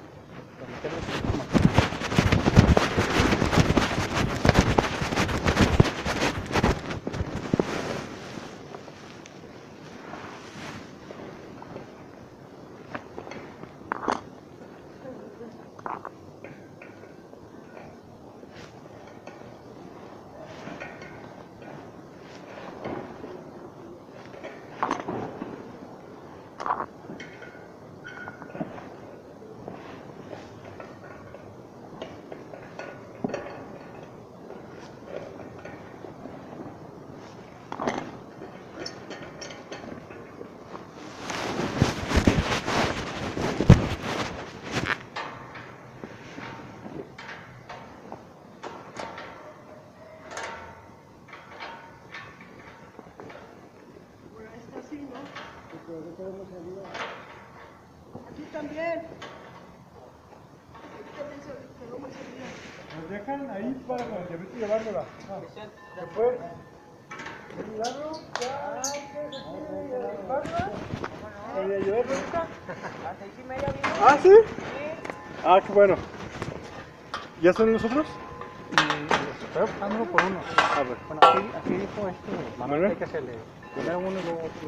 Aquí también. Aquí también se quedó muy servida. nos dejan ahí para cuando te vete llevándola. Después, mirarlo, ya, que se quiere llevarla. ¿Quería llevarla ahorita? A las seis y media vino. ¿Ah, sí? Ah, qué bueno. ¿Ya son nosotros? Estoy buscándolo por uno. A ver. Bueno, aquí, aquí dijo esto, Manuel, Manuel. hay que hacerle primero uno y luego otro.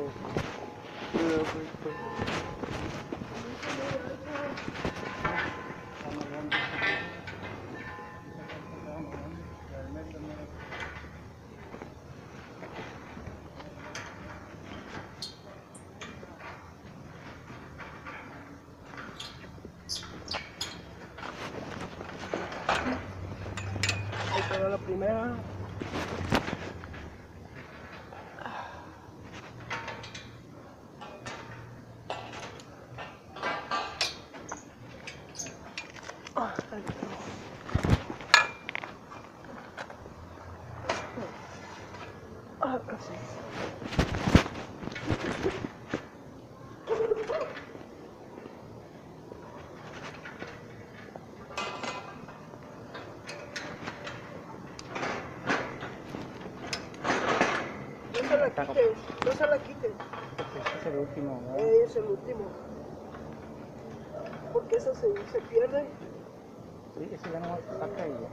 Ahí quedó la primera. Ah, casi. No se la quites, no se la quites. Este es el último, ¿verdad? Eh, es el último. Porque eso se, se pierde. Sí, ese ya no va a sacar y ya.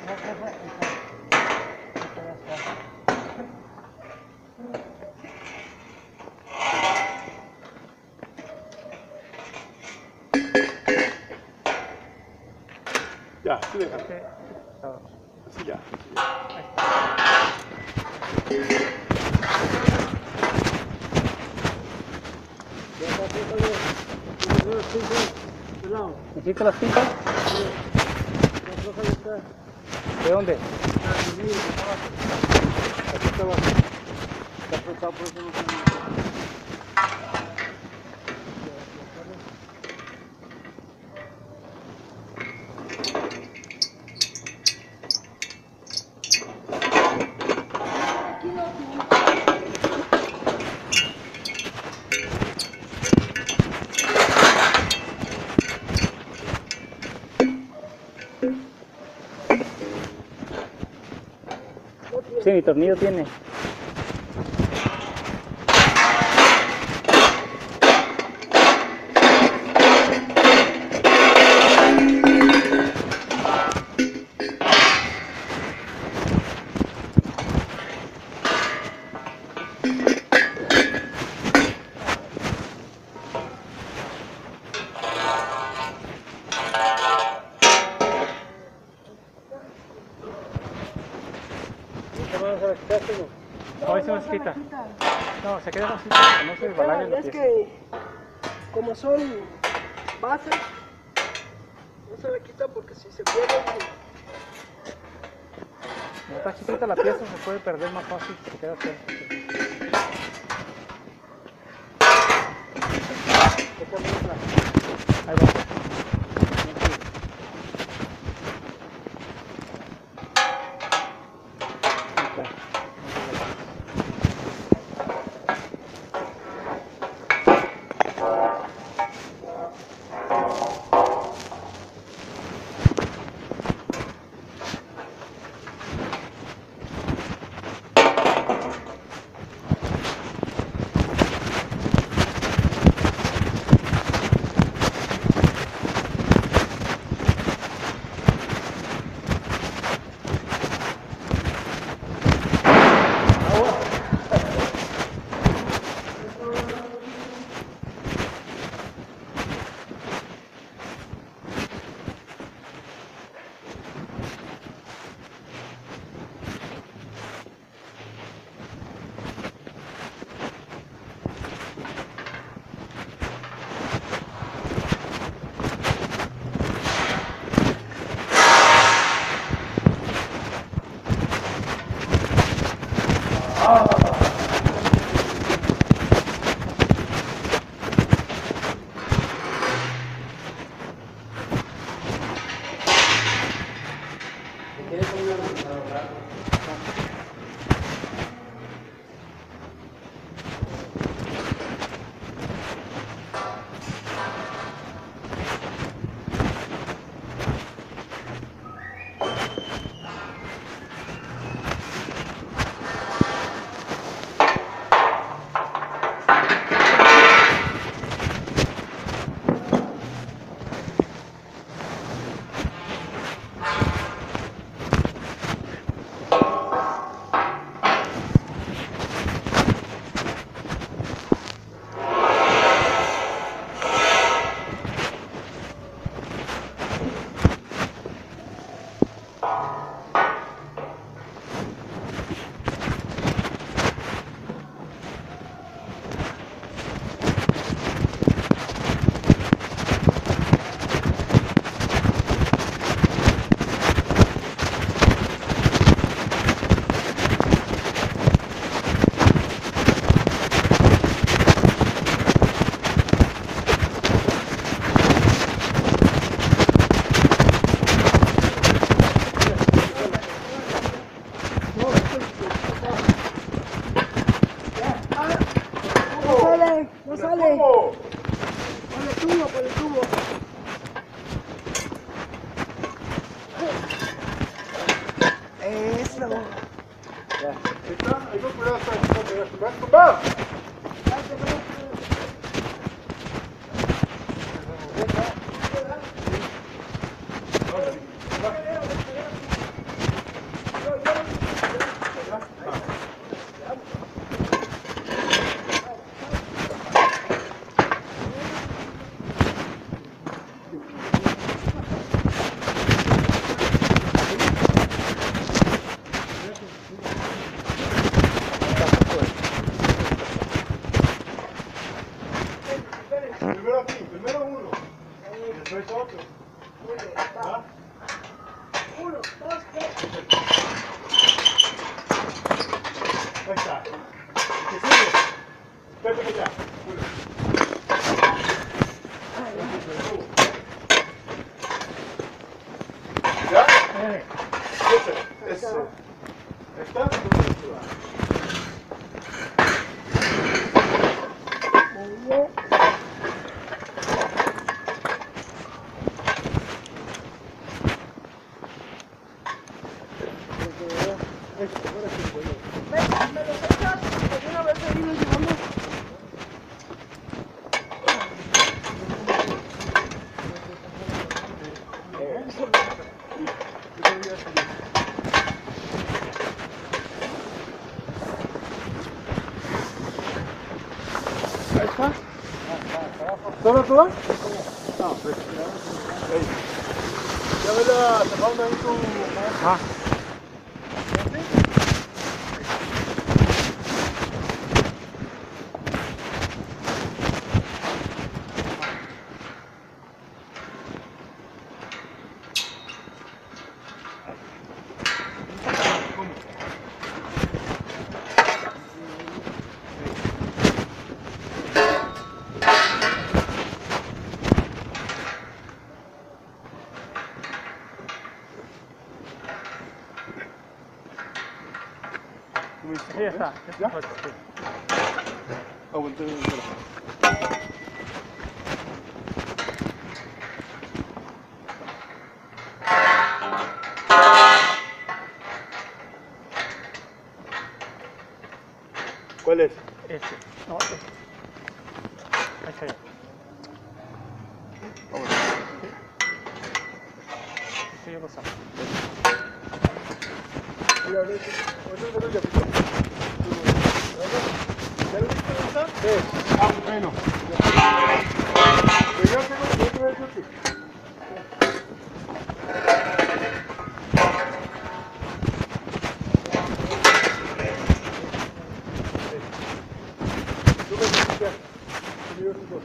Ya, sí, deja. Este, ah, Así ya. ¿Hiciste las pintas? ¿De dónde? Aquí estaba. Está apretado, por eso no se me... Sí, mi tornillo tiene. No, ahí se nos quita. No, se queda así, no se desbalague lo Es que que como son bases, no se le quita porque si se pierde, Si está chiquita la pieza se puede perder más fácil si se queda cerca. Ahí va. ¿Solo tú vas? No, pues. Ya ve la semana ahí tu. Ah. suministro. Sí, ya está. ¿Ya? Sí. Ah, bueno, entonces, espera. ¿Cuál es? Este. No, este. Ahí está ya. Sí, ya pasamos. Mira, a ver, ahorita lo voy a aplicar. ¿Ya lo viste dónde está? Sí. Ah, bueno. Pues yo tengo que ver yo que... Tú me dices ya. Yo digo tú dos.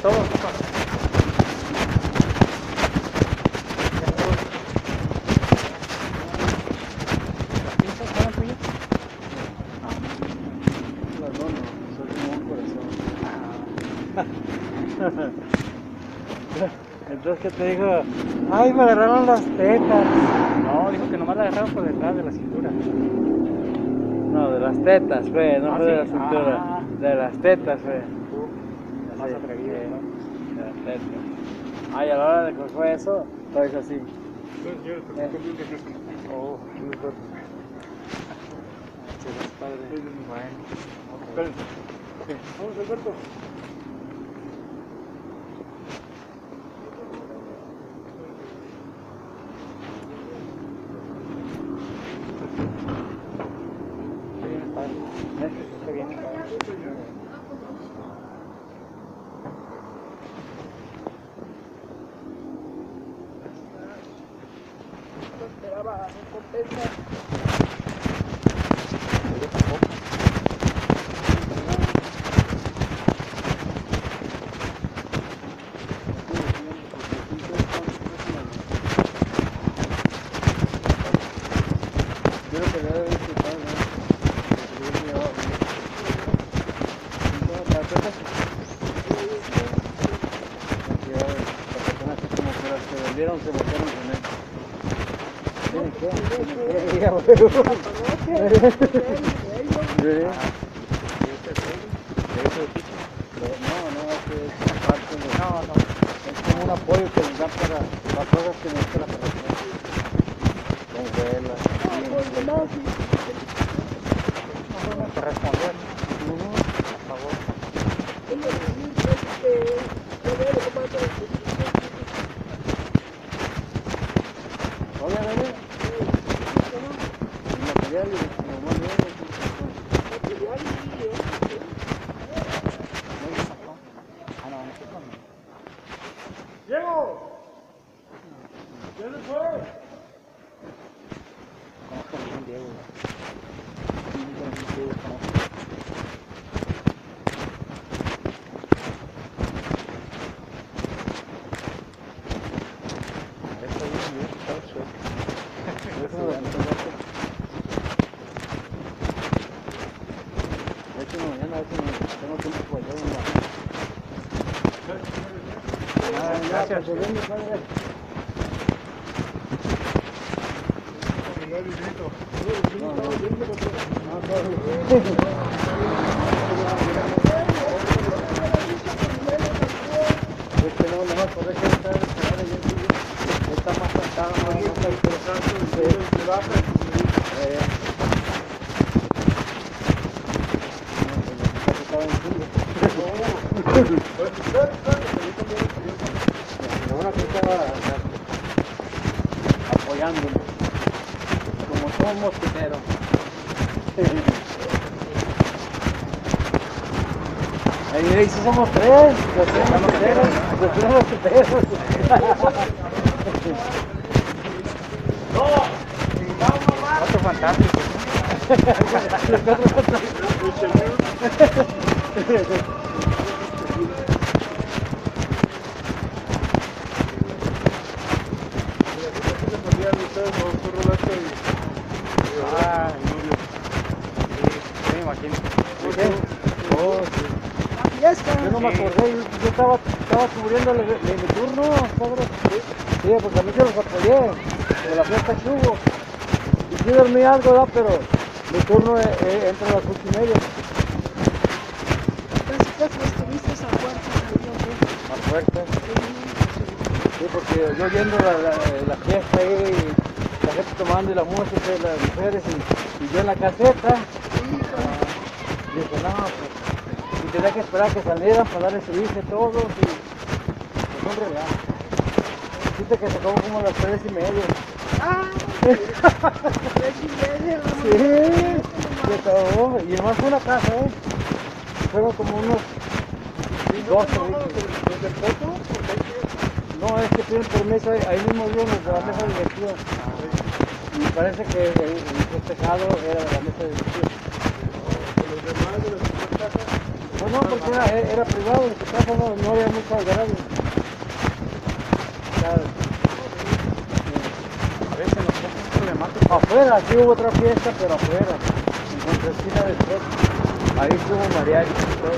todo, compa. Entonces, ¿qué te dijo? Ay, me agarraron las tetas. No, dijo que nomás la agarraron por detrás de la cintura. No, de las tetas, fue, no Ah, fue de la sí. cintura. Ah. De las tetas, fue. Más Sí, atrevido, sí, ¿no? de las tetas. Ay, a la hora de que fue eso, todo es así. Oh, muy fuerte. Chicos, padre. Bueno. Vamos, Alberto. Esperaba recompensa. Quiero que le dé disfrutar, ¿no? Las tetas. Las personas que como que las que vendieron se metieron con él. ¿Tiene qué? ¿Tiene qué? Ya, güey. Sí. No, no, es que es parte de... No, no. Es como un apoyo que les dan para las cosas que necesita la persona. Con velas. Para responder. Por favor. Oye, dale. El material y lo más bien. Ah, no, nosotros no. ¡Diego! ¿Quién se fue? Conozco bien Diego. Nunca me Diego, conozco. Está bien, bien, está suelto. De hecho, mañana a ver si tengo tiempo para allá. Ah, gracias. Es que no, nomás por eso está está más sentado, más interesante. Eh, Ahora que estaba apoyándome, como todo mosquitero. Ahí sí somos tres, los tres mosquiteros, los tres mosquiteros. Otro fantástico. Los cuatro fantásticos. Ah, sí, me imagino. ¿Qué? Oh, sí. Yo no me acordé, yo, yo estaba, estaba cubriendo el, el- mi turno, ¿sabes? Sí, porque a mí se los apoyé de la fiesta que hubo. Y sí dormí algo, ¿verdad? Pero mi turno eh, eh, entra a las ocho y media. A fuerza. Sí, porque yo oyendo la, la, la fiesta ahí, y la gente tomando y la música, y las mujeres, y, y yo en la caseta, dije, no, pues, y tenía que esperar que salieran para darle servicio a todos, y pues hombre, ya. Dice que se acabó como a las tres y media. Sí, se acabó, y nomás fue una casa, ¿eh? Fueron como unos doce, no, es que piden permiso ahí, ahí mismo viven los de la mesa directiva. Y parece que el, el festejado era de la mesa directiva. Los demás de las demás casas. Bueno, no, porque era, era privado, en su casa no, no había mucho algarabio. A veces nos pone un problemático. Afuera, sí hubo otra fiesta, pero afuera, en contraesquina del P E C. Ahí estuvo mariachi y todo.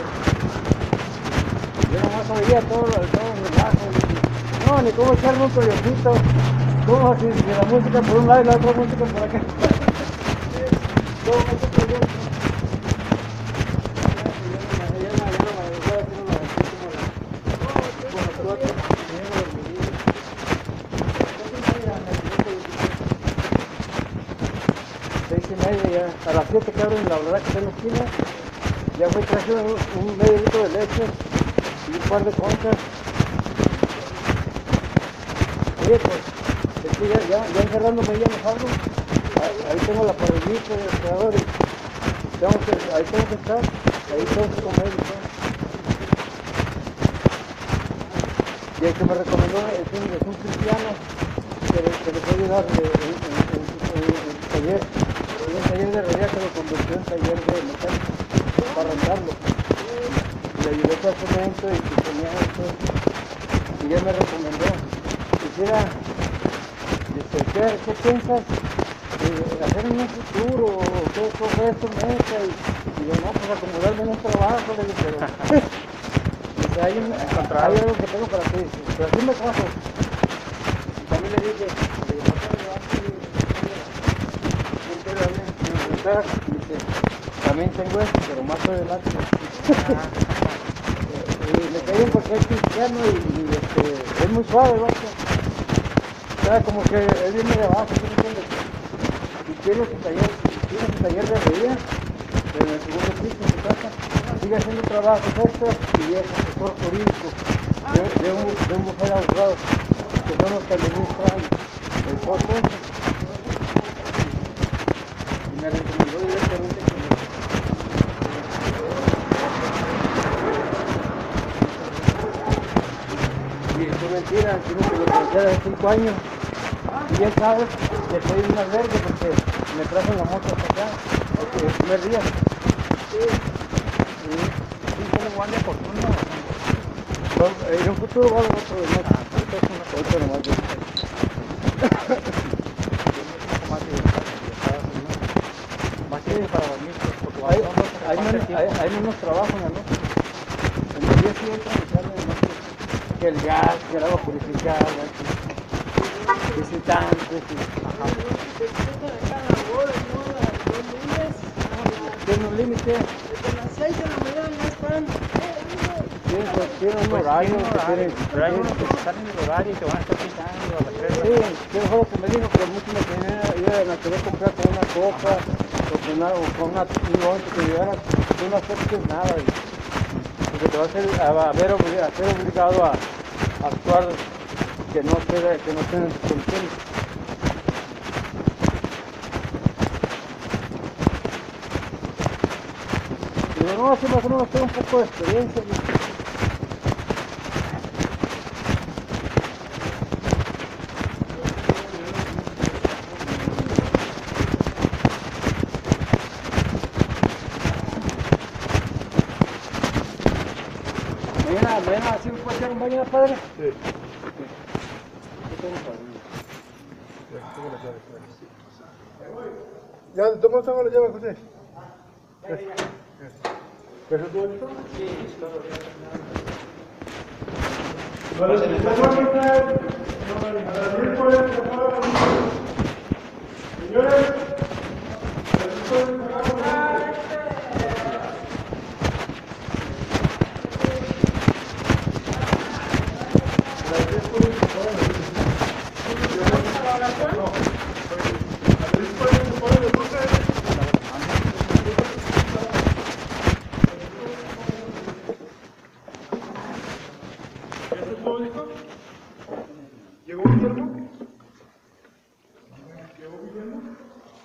Yo nomás oía todo, todo el relajo. Y, no, ni cómo echarme un coyotito. Cómo si, si la música por un lado y la otra música por acá. Todo mucho coyote. Seis y media ya, a las siete que abren la verdad que está en la esquina, ya fue traje un, un medio litro de leche y un par de conchas. Oye, pues, es que ya, ya, ya encerrándome ya no salgo. Ahí, ahí tengo la parrillita, el refrigerador y tengo que, ahí tengo que estar, ahí tengo que comer y todo. Y el que me recomendó es un, es un cristiano que, que le puede ayudar en, en, en, en, en su taller. Un taller de herrería que lo convirtió en taller de mecánica para rentarlo. Y le ayudé con cemento y que tenía esto. Y ya me recomendó. Quisiera, dice, ¿qué, qué piensas de hacer en un futuro? ¿Qué cosa es tu meta? Y, y yo, no, pues acomodarme en un trabajo. Le dije, pero dice, hay, un, hay algo que tengo para ti. Dice, pero así me caso. Y también le dije, le dije, dice, también tengo esto, pero más adelante. Y me caí porque es cristiano y, y este, es muy suave, ¿no? O sea, como que él viene de abajo, ¿sí me entiendes? Y tiene su taller, tiene su taller de herrería, en el segundo piso de su casa. Sigue haciendo trabajos extras y es asesor jurídico de, de, un, de un mujer abogado, que son los que administran el proceso. Y me recomendó directamente que me... Y es mentira, tiene que lo conocer hace cinco años. Y él sabe que soy un albergue porque me trajo la moto hasta acá, el primer día. Sí. ¿Sí como guardia por turno? No, en un futuro va a haber otro de noche. Ahorita es una cosa nomás de... Más que para dormir, porque Hay, vamos a hay, menos, hay, hay menos trabajo en la noche. En el día sí entra y sale de noche. Que el gas, que el agua purificada, que visitantes. Y... Ajá. Tiene un límite. Desde las seis de la mañana ya están. Tiene, tiene un horario. Pero hay unos que están en el horario y te van a estar quitando a las tres. Sí, que fue lo que me dijo, que mucho me tenía, iban a querer comprar con una copa, o con, una, o con una, un lonche que llevara, tú no aceptes nada, y, porque te va a hacer, a, a, ver, a ser obligado a, a actuar que no esté, que no esté en tus condiciones. Y digo, no, así más o menos tengo un poco de experiencia. ¿No? Mañana, mañana, ¿sí me puede echar un baño, padre? Sí. Ya, toma esa la llave, José. ¿Eso todo listo? Sí, listo. Vale, si está suelta, a las diez por el señores, a las diez por el ¿Llegó Guillermo? ¿Llegó Guillermo?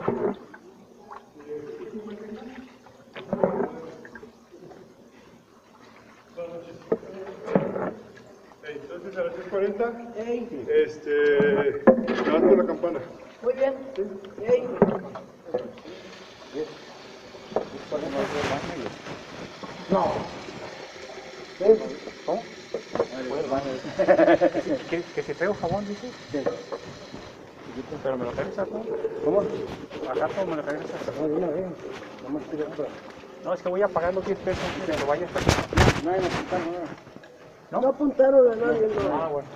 Entonces a las seis cuarenta, este, levanto la campana. Muy bien. Ey. No. ¿Ves? ¿Cómo? ¿Que, que si traigo jabón, dices? Sí. Pero me lo regresas, ¿no? ¿Cómo? Acá todo me lo regresas. No, de una vez. No me estoy de No, es que voy a pagar los diez pesos que lo vaya a estar. No, no apuntaron nada. ¿No? No apuntaron a nadie, no. Ah, bueno.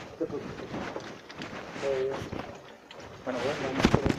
Bueno, bueno.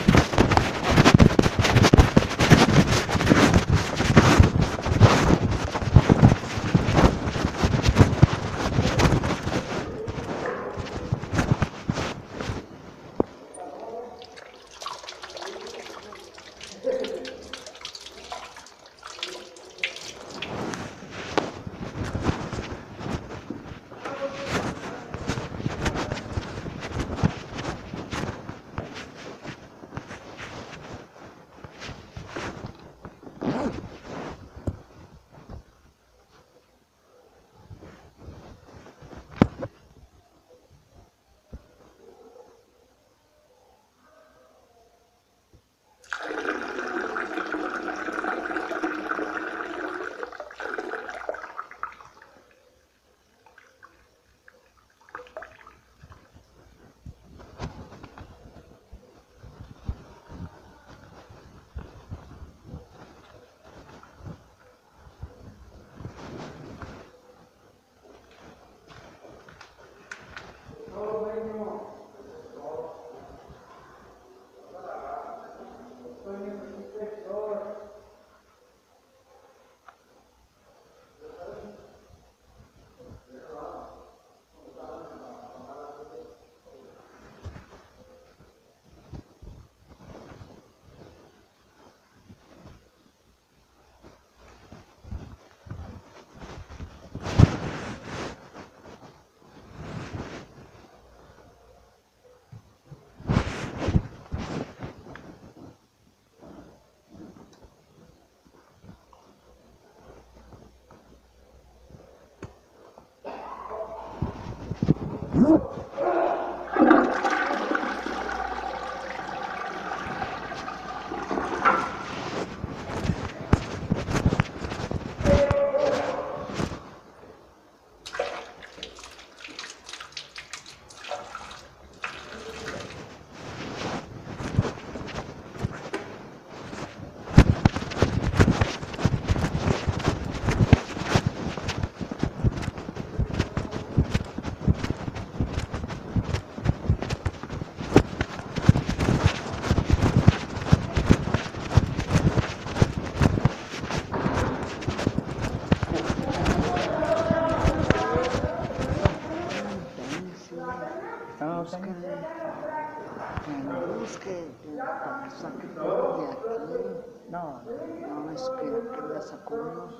No, no, es que aquí la sacó unos.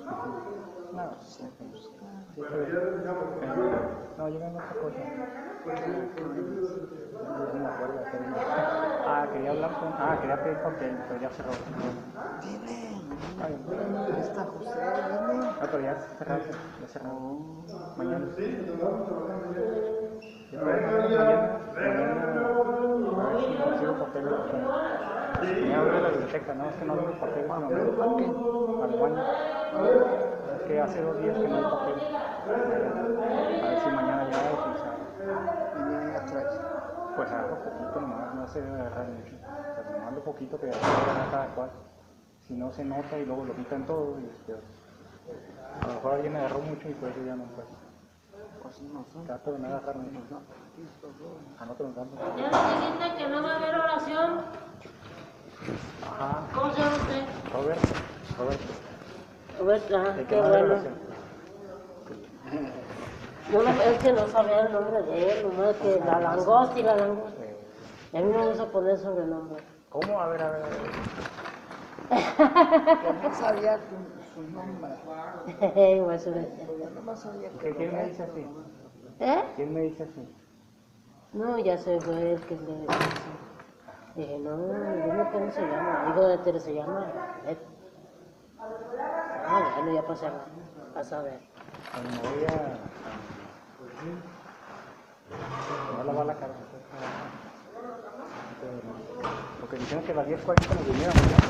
No, sí, sí, no, yo vengo a otra cosa. No me acuerdo, pero... Ah, quería hablar con... Ah, quería pedir papel, pero ya cerró. Dile, está José, dile. No, pero ya cerró, ya cerró. Mañana. Mañana, mañana, a ver si consigo papel. Me abre la biblioteca, no, es que no tengo papel. ¿Para qué? Al baño. Es que hace dos días que no hay papel. A ver si mañana ya hay, quizá. Mañana ya traes. Pues agarro poquito nomás, no se debe agarrar mucho. O sea, tomando poquito que agarrar cada cual. Si no se nota y luego lo quitan todo y es peor. A lo mejor alguien agarró mucho y por eso ya no pues. Pues no sé. Trato de no agarrar mucho. A no te lo damos. Ya nos dijiste que no va a haber oración. Ajá. ¿Cómo se llama usted? Roberto. Roberto. Roberto, ajá, El que qué no hace bueno. oración. No, no, es que no sabía el nombre de él, nomás que la langosta y la langosta. Y a mí me gusta poner sobrenombre. ¿Cómo? A ver, a ver, a ver. Yo no sabía su, su nombre. Igual se me... Yo no sabía ¿Qué, ¿Quién me dice así? ¿Eh? ¿Quién me dice así? No, ya se fue el que le dice. Dije, no, dime cómo se llama. Hijo de Tere se llama Ed. Ah, bueno, ya pasé a, a saber. Cuando me voy a... Me voy a lavar la cara. Porque dijeron que a las diez cuarenta nos viniéramos ya.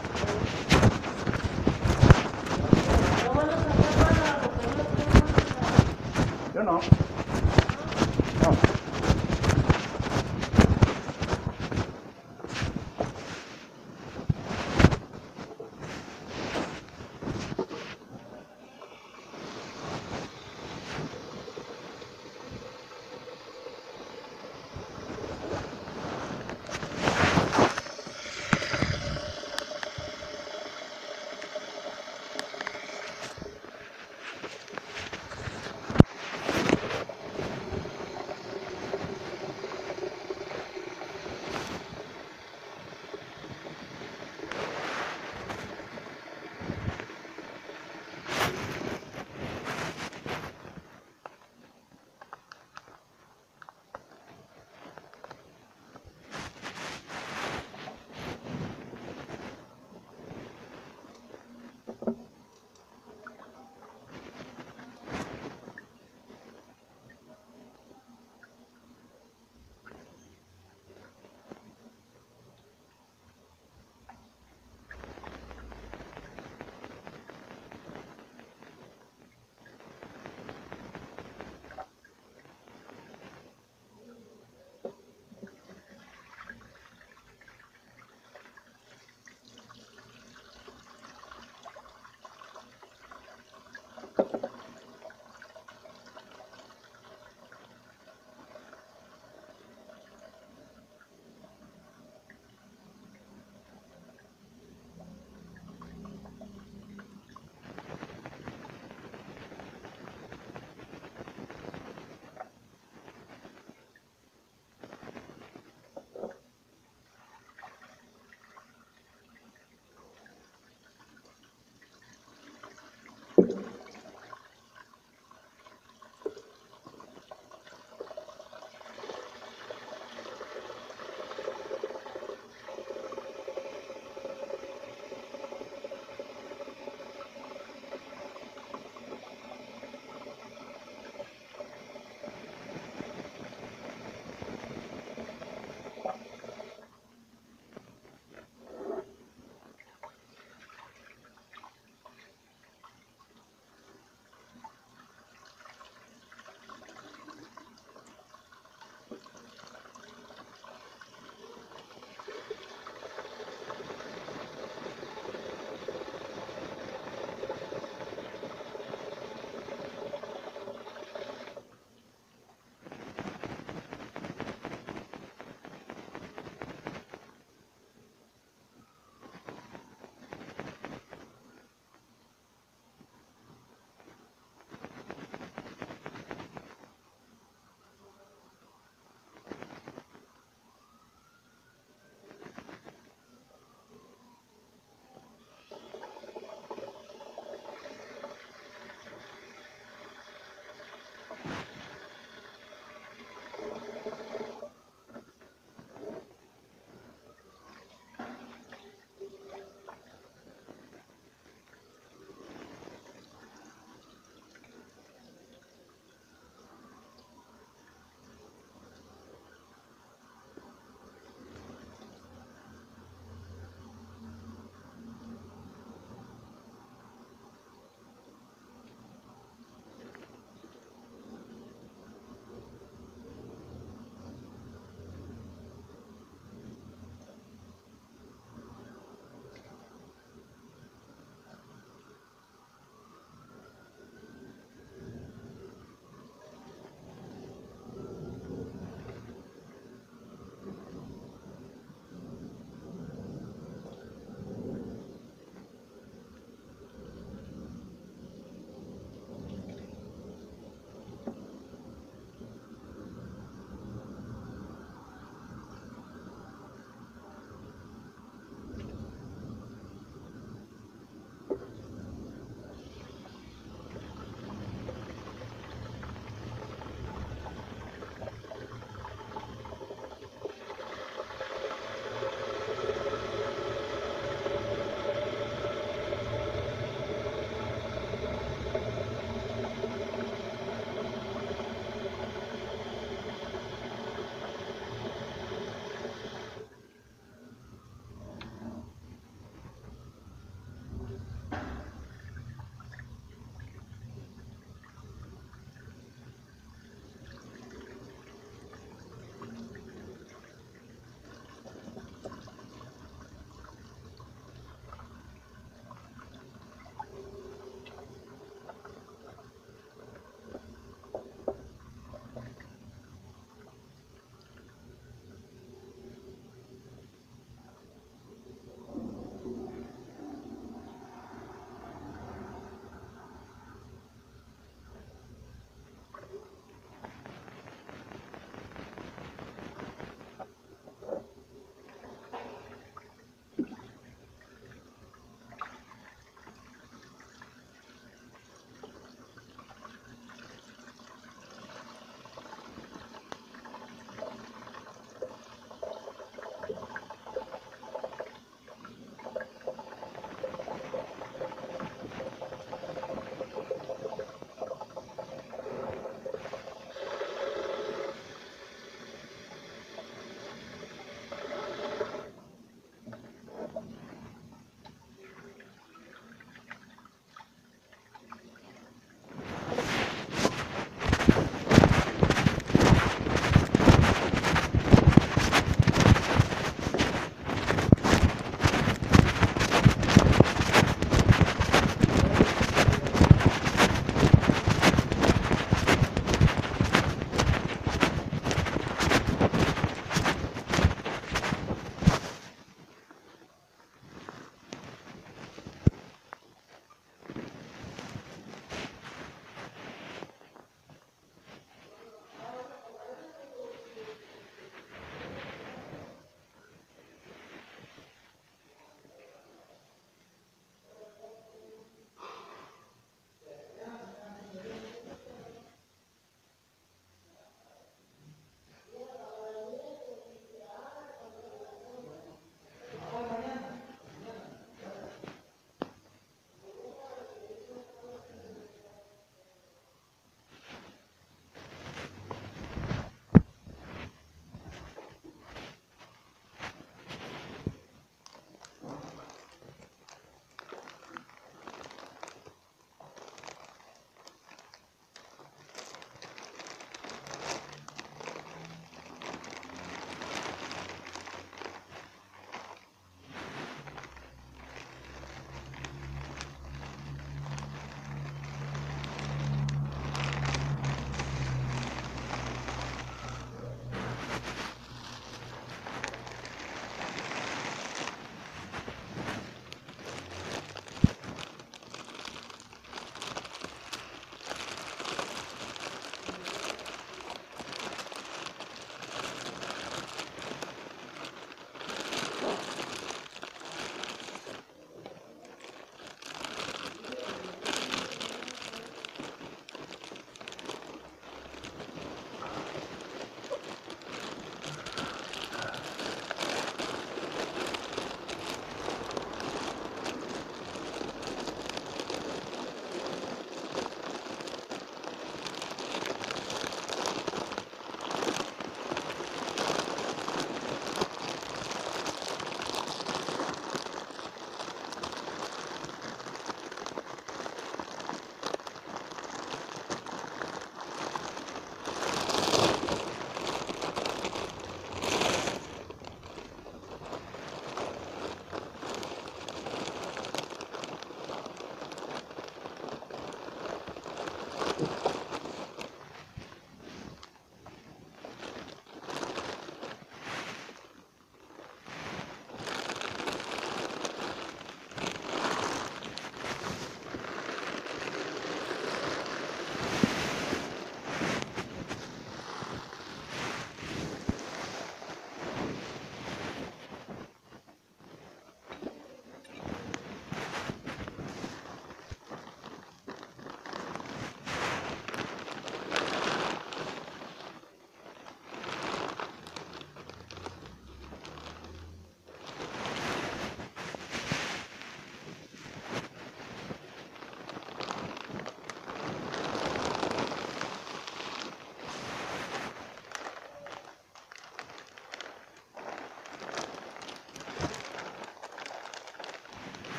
Yo no.